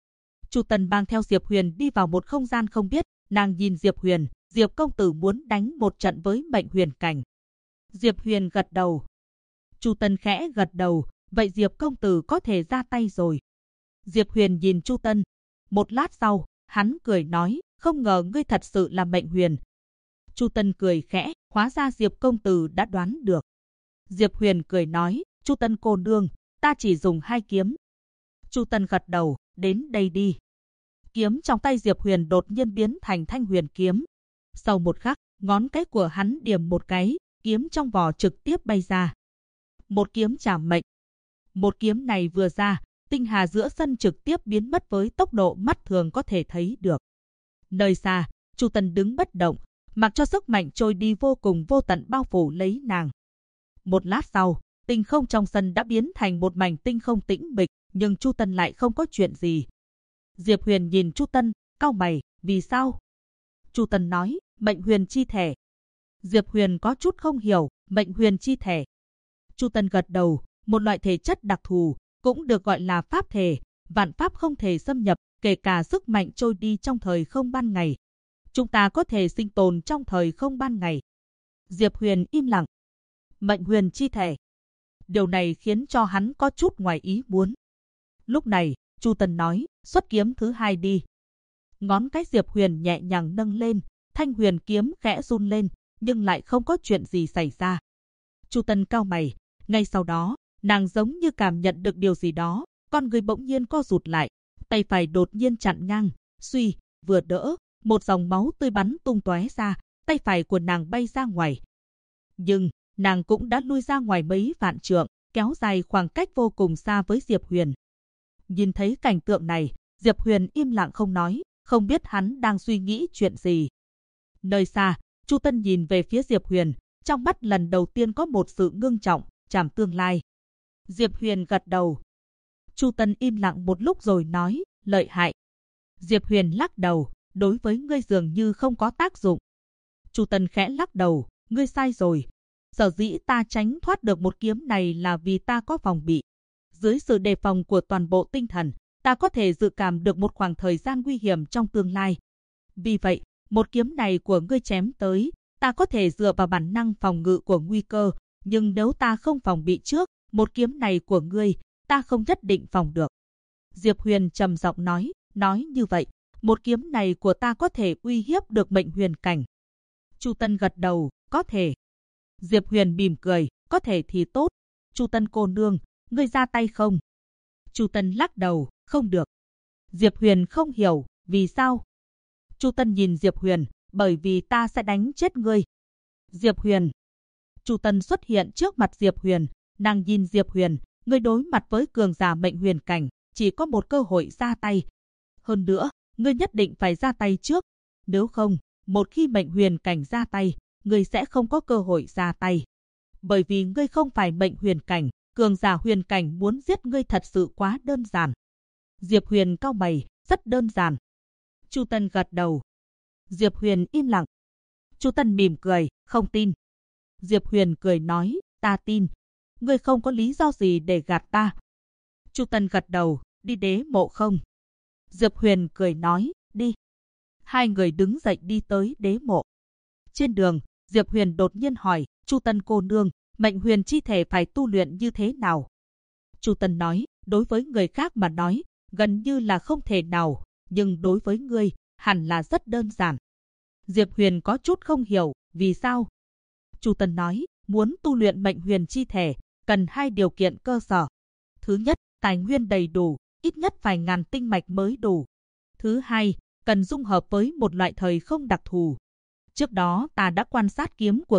Chu Tần mang theo Diệp Huyền đi vào một không gian không biết, nàng nhìn Diệp Huyền, Diệp công tử muốn đánh một trận với Mệnh Huyền cảnh. Diệp Huyền gật đầu. Chu Tần khẽ gật đầu, vậy Diệp công tử có thể ra tay rồi. Diệp Huyền nhìn Chu Tần. Một lát sau, hắn cười nói, không ngờ ngươi thật sự là Mệnh Huyền. Chu Tần cười khẽ, hóa ra Diệp công tử đã đoán được. Diệp Huyền cười nói, Chu Tần cô nương, ta chỉ dùng 2 kiếm. Chu Tần gật đầu, đến đây đi. Kiếm trong tay Diệp Huyền đột nhiên biến thành Thanh Huyền kiếm. Sau một khắc, ngón cái của hắn điểm một cái, kiếm trong vỏ trực tiếp bay ra. Một kiếm trảm mệnh. Một kiếm này vừa ra, tinh hà giữa sân trực tiếp biến mất với tốc độ mắt thường có thể thấy được. Nơi xa, Chu Tần đứng bất động, mặc cho sức mạnh trôi đi vô cùng vô tận bao phủ lấy nàng. Một lát sau, tinh không trong sân đã biến thành một mảnh tinh không tĩnh mịch, nhưng Chu Tần lại không có chuyện gì. Diệp Huyền nhìn Chu Tần, cau mày, vì sao? Chu Tần nói, Mệnh Huyền chi thể. Diệp Huyền có chút không hiểu, Mệnh Huyền chi thể. Chu Tần gật đầu, một loại thể chất đặc thù, cũng được gọi là pháp thể, vạn pháp không thể xâm nhập, kể cả sức mạnh trôi đi trong thời không ban ngày. Chúng ta có thể sinh tồn trong thời không ban ngày. Diệp Huyền im lặng. Mệnh Huyền chi thể. Điều này khiến cho hắn có chút ngoài ý muốn. Lúc này, Chu Tần nói, xuất kiếm thứ 2 đi. Ngón cái Diệp Huyền nhẹ nhàng nâng lên, Thanh Huyền kiếm khẽ run lên, nhưng lại không có chuyện gì xảy ra. Chu Tần cau mày, ngay sau đó, nàng giống như cảm nhận được điều gì đó, con người bỗng nhiên co rụt lại, tay phải đột nhiên chặn ngang, suy, vừa đỡ, một dòng máu tươi bắn tung tóe ra, tay phải của nàng bay ra ngoài. Nhưng, nàng cũng đã lui ra ngoài mấy vạn trượng, kéo dài khoảng cách vô cùng xa với Diệp Huyền. Nhìn thấy cảnh tượng này, Diệp Huyền im lặng không nói, không biết hắn đang suy nghĩ chuyện gì. Nơi xa, Chu Tần nhìn về phía Diệp Huyền, trong mắt lần đầu tiên có một sự ngưng trọng, trảm tương lai. Diệp Huyền gật đầu. Chu Tần im lặng một lúc rồi nói, lợi hại. Diệp Huyền lắc đầu, đối với ngươi dường như không có tác dụng. Chu Tần khẽ lắc đầu, ngươi sai rồi. Sở dĩ ta tránh thoát được một kiếm này là vì ta có phòng bị. Dưới sự đề phòng của toàn bộ tinh thần, ta có thể dự cảm được một khoảng thời gian nguy hiểm trong tương lai. Vì vậy, một kiếm này của ngươi chém tới, ta có thể dựa vào bản năng phòng ngự của nguy cơ, nhưng nếu ta không phòng bị trước, một kiếm này của ngươi, ta không nhất định phòng được. Diệp Huyền trầm giọng nói như vậy, một kiếm này của ta có thể uy hiếp được Mệnh Huyền cảnh. Chu Tần gật đầu, có thể. Diệp Huyền mỉm cười, có thể thì tốt. Chu Tần cô nương, ngươi ra tay không? Chu Tần lắc đầu, không được. Diệp Huyền không hiểu, vì sao? Chu Tần nhìn Diệp Huyền, bởi vì ta sẽ đánh chết ngươi. Diệp Huyền. Chu Tần xuất hiện trước mặt Diệp Huyền, nàng nhìn Diệp Huyền, ngươi đối mặt với cường giả Mệnh Huyền cảnh, chỉ có một cơ hội ra tay. Hơn nữa, ngươi nhất định phải ra tay trước. Nếu không, một khi Mệnh Huyền cảnh ra tay, ngươi sẽ không có cơ hội ra tay. Bởi vì ngươi không phải Mệnh Huyền cảnh, cường giả huyền cảnh muốn giết ngươi thật sự quá đơn giản. Diệp Huyền cau mày, rất đơn giản. Chu Tần gật đầu. Diệp Huyền im lặng. Chu Tần mỉm cười, không tin. Diệp Huyền cười nói, ta tin. Ngươi không có lý do gì để gạt ta. Chu Tần gật đầu, đi đế mộ không? Diệp Huyền cười nói, đi. Hai người đứng dậy đi tới đế mộ. Trên đường, Diệp Huyền đột nhiên hỏi, Chu Tần cô nương, Mệnh Huyền chi thể phải tu luyện như thế nào? Chu Tần nói, đối với người khác mà nói, gần như là không thể nào, nhưng đối với ngươi, hẳn là rất đơn giản. Diệp Huyền có chút không hiểu, vì sao? Chu Tần nói, muốn tu luyện Mệnh Huyền chi thể, cần 2 điều kiện cơ sở. Thứ nhất, tài nguyên đầy đủ, ít nhất phải 1000 tinh mạch mới đủ. Thứ hai, cần dung hợp với một loại thời không đặc thù. Trước đó ta đã quan sát kiếm của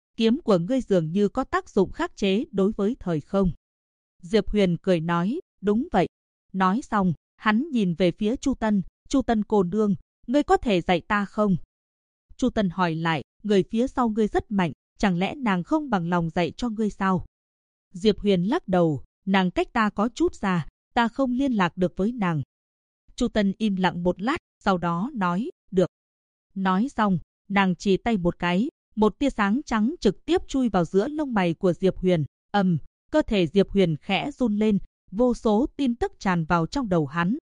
ngươi dường như có tác dụng khắc chế đối với thời không. Diệp Huyền cười nói, đúng vậy. Nói xong, hắn nhìn về phía Chu Tần, Chu Tần cô nương, ngươi có thể dạy ta không? Chu Tần hỏi lại, người phía sau ngươi rất mạnh, chẳng lẽ nàng không bằng lòng dạy cho ngươi sao? Diệp Huyền lắc đầu, nàng cách ta có chút xa, ta không liên lạc được với nàng. Chu Tần im lặng một lát, sau đó nói, được. Nói xong, nàng chỉ tay một cái, một tia sáng trắng trực tiếp chui vào giữa lông mày của Diệp Huyền. Cơ thể Diệp Huyền khẽ run lên, vô số tin tức tràn vào trong đầu hắn.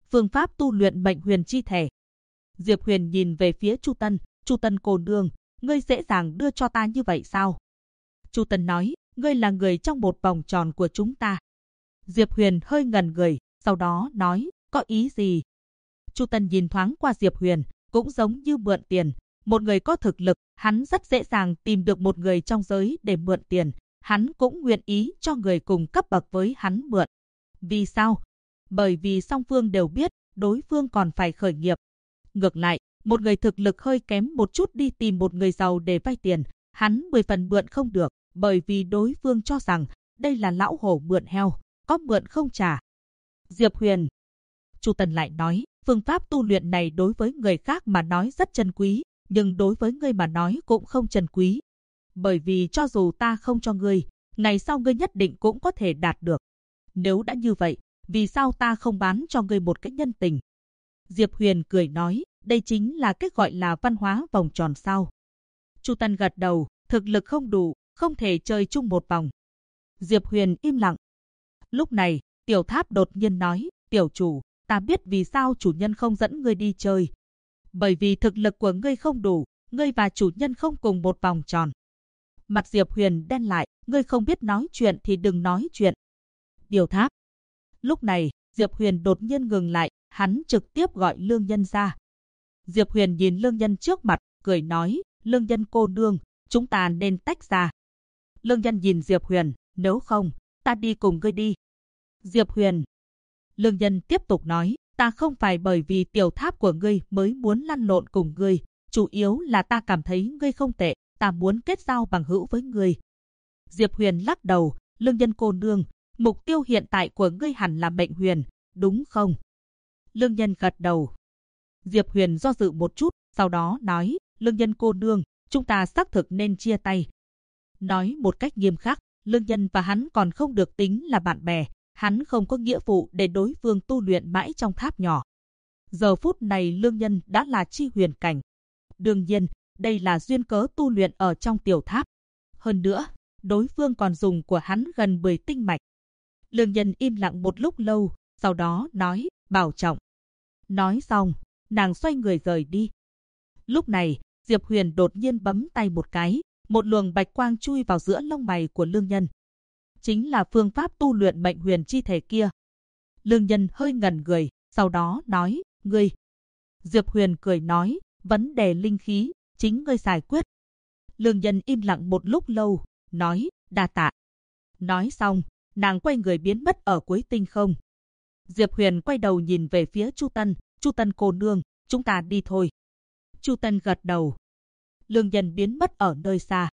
phương pháp tu luyện mệnh huyền chi thể. Diệp Huyền nhìn về phía Chu Tân cô nương, ngươi dễ dàng đưa cho ta như vậy sao? Chu Tân nói, ngươi là người trong một vòng tròn của chúng ta. Diệp Huyền hơi ngẩn người, sau đó nói, có ý gì? Chu Tân nhìn thoáng qua Diệp Huyền, cũng giống như mượn tiền. Một người có thực lực, hắn rất dễ dàng tìm được một người trong giới để mượn tiền. Hắn cũng nguyện ý cho người cùng cấp bậc với hắn mượn. Vì sao? Bởi vì song phương đều biết, đối phương còn phải khởi nghiệp. Ngược lại, một người thực lực hơi kém một chút đi tìm một người giàu để vay tiền, hắn 10 phần mượn không được, bởi vì đối phương cho rằng đây là lão hổ mượn heo, có mượn không trả. Diệp Huyền. Chu Tân lại nói, phương pháp tu luyện này đối với người khác mà nói rất chân quý, nhưng đối với ngươi mà nói cũng không chân quý. Bởi vì cho dù ta không cho ngươi, ngày sau ngươi nhất định cũng có thể đạt được. Nếu đã như vậy, vì sao ta không bán cho ngươi một cái nhân tình? Diệp Huyền cười nói, đây chính là cái gọi là văn hóa vòng tròn sao. Chu Tân gật đầu, thực lực không đủ, không thể chơi chung một vòng. Diệp Huyền im lặng. Lúc này, Tiểu Tháp đột nhiên nói, tiểu chủ, ta biết vì sao chủ nhân không dẫn ngươi đi chơi. Bởi vì thực lực của ngươi không đủ, ngươi và chủ nhân không cùng một vòng tròn. Mặt Diệp Huyền đen lại, ngươi không biết nói chuyện thì đừng nói chuyện. Tiểu Tháp. Lúc này, Diệp Huyền đột nhiên ngừng lại, hắn trực tiếp gọi Lương Nhân ra. Diệp Huyền nhìn Lương Nhân trước mặt, cười nói, Lương Nhân cô nương, chúng ta nên tách ra. Lương Nhân nhìn Diệp Huyền, nếu không, ta đi cùng ngươi đi. Diệp Huyền. Lương Nhân tiếp tục nói, ta không phải bởi vì Tiểu Tháp của ngươi mới muốn lăn lộn cùng ngươi, chủ yếu là ta cảm thấy ngươi không tệ, ta muốn kết giao bằng hữu với ngươi. Diệp Huyền lắc đầu, Lương Nhân cô nương, mục tiêu hiện tại của ngươi hẳn là mệnh huyền, đúng không? Lương Nhân gật đầu. Diệp Huyền do dự một chút, sau đó nói, Lương Nhân cô nương, chúng ta xác thực nên chia tay. Nói một cách nghiêm khắc, Lương Nhân và hắn còn không được tính là bạn bè, hắn không có nghĩa vụ để đối phương tu luyện mãi trong tháp nhỏ. Giờ phút này Lương Nhân đã là chi huyền cảnh. Đương nhiên, đây là duyên cớ tu luyện ở trong tiểu tháp. Hơn nữa, đối phương còn dùng của hắn gần 10 tinh mạch. Lương Nhân im lặng một lúc lâu, sau đó nói, bảo trọng. Nói xong, nàng xoay người rời đi. Lúc này, Diệp Huyền đột nhiên bấm tay một cái, một luồng bạch quang chui vào giữa lông mày của Lương Nhân. Chính là phương pháp tu luyện mệnh huyền chi thể kia. Lương Nhân hơi ngẩn người, sau đó nói, ngươi. Diệp Huyền cười nói, vấn đề linh khí, chính ngươi giải quyết. Lương Nhân im lặng một lúc lâu, nói, đa tạ. Nói xong, nàng quay người biến mất ở cuối tinh không. Diệp Huyền quay đầu nhìn về phía Chu Tân cô nương, chúng ta đi thôi. Chu Tân gật đầu. Lương Nhân biến mất ở nơi xa.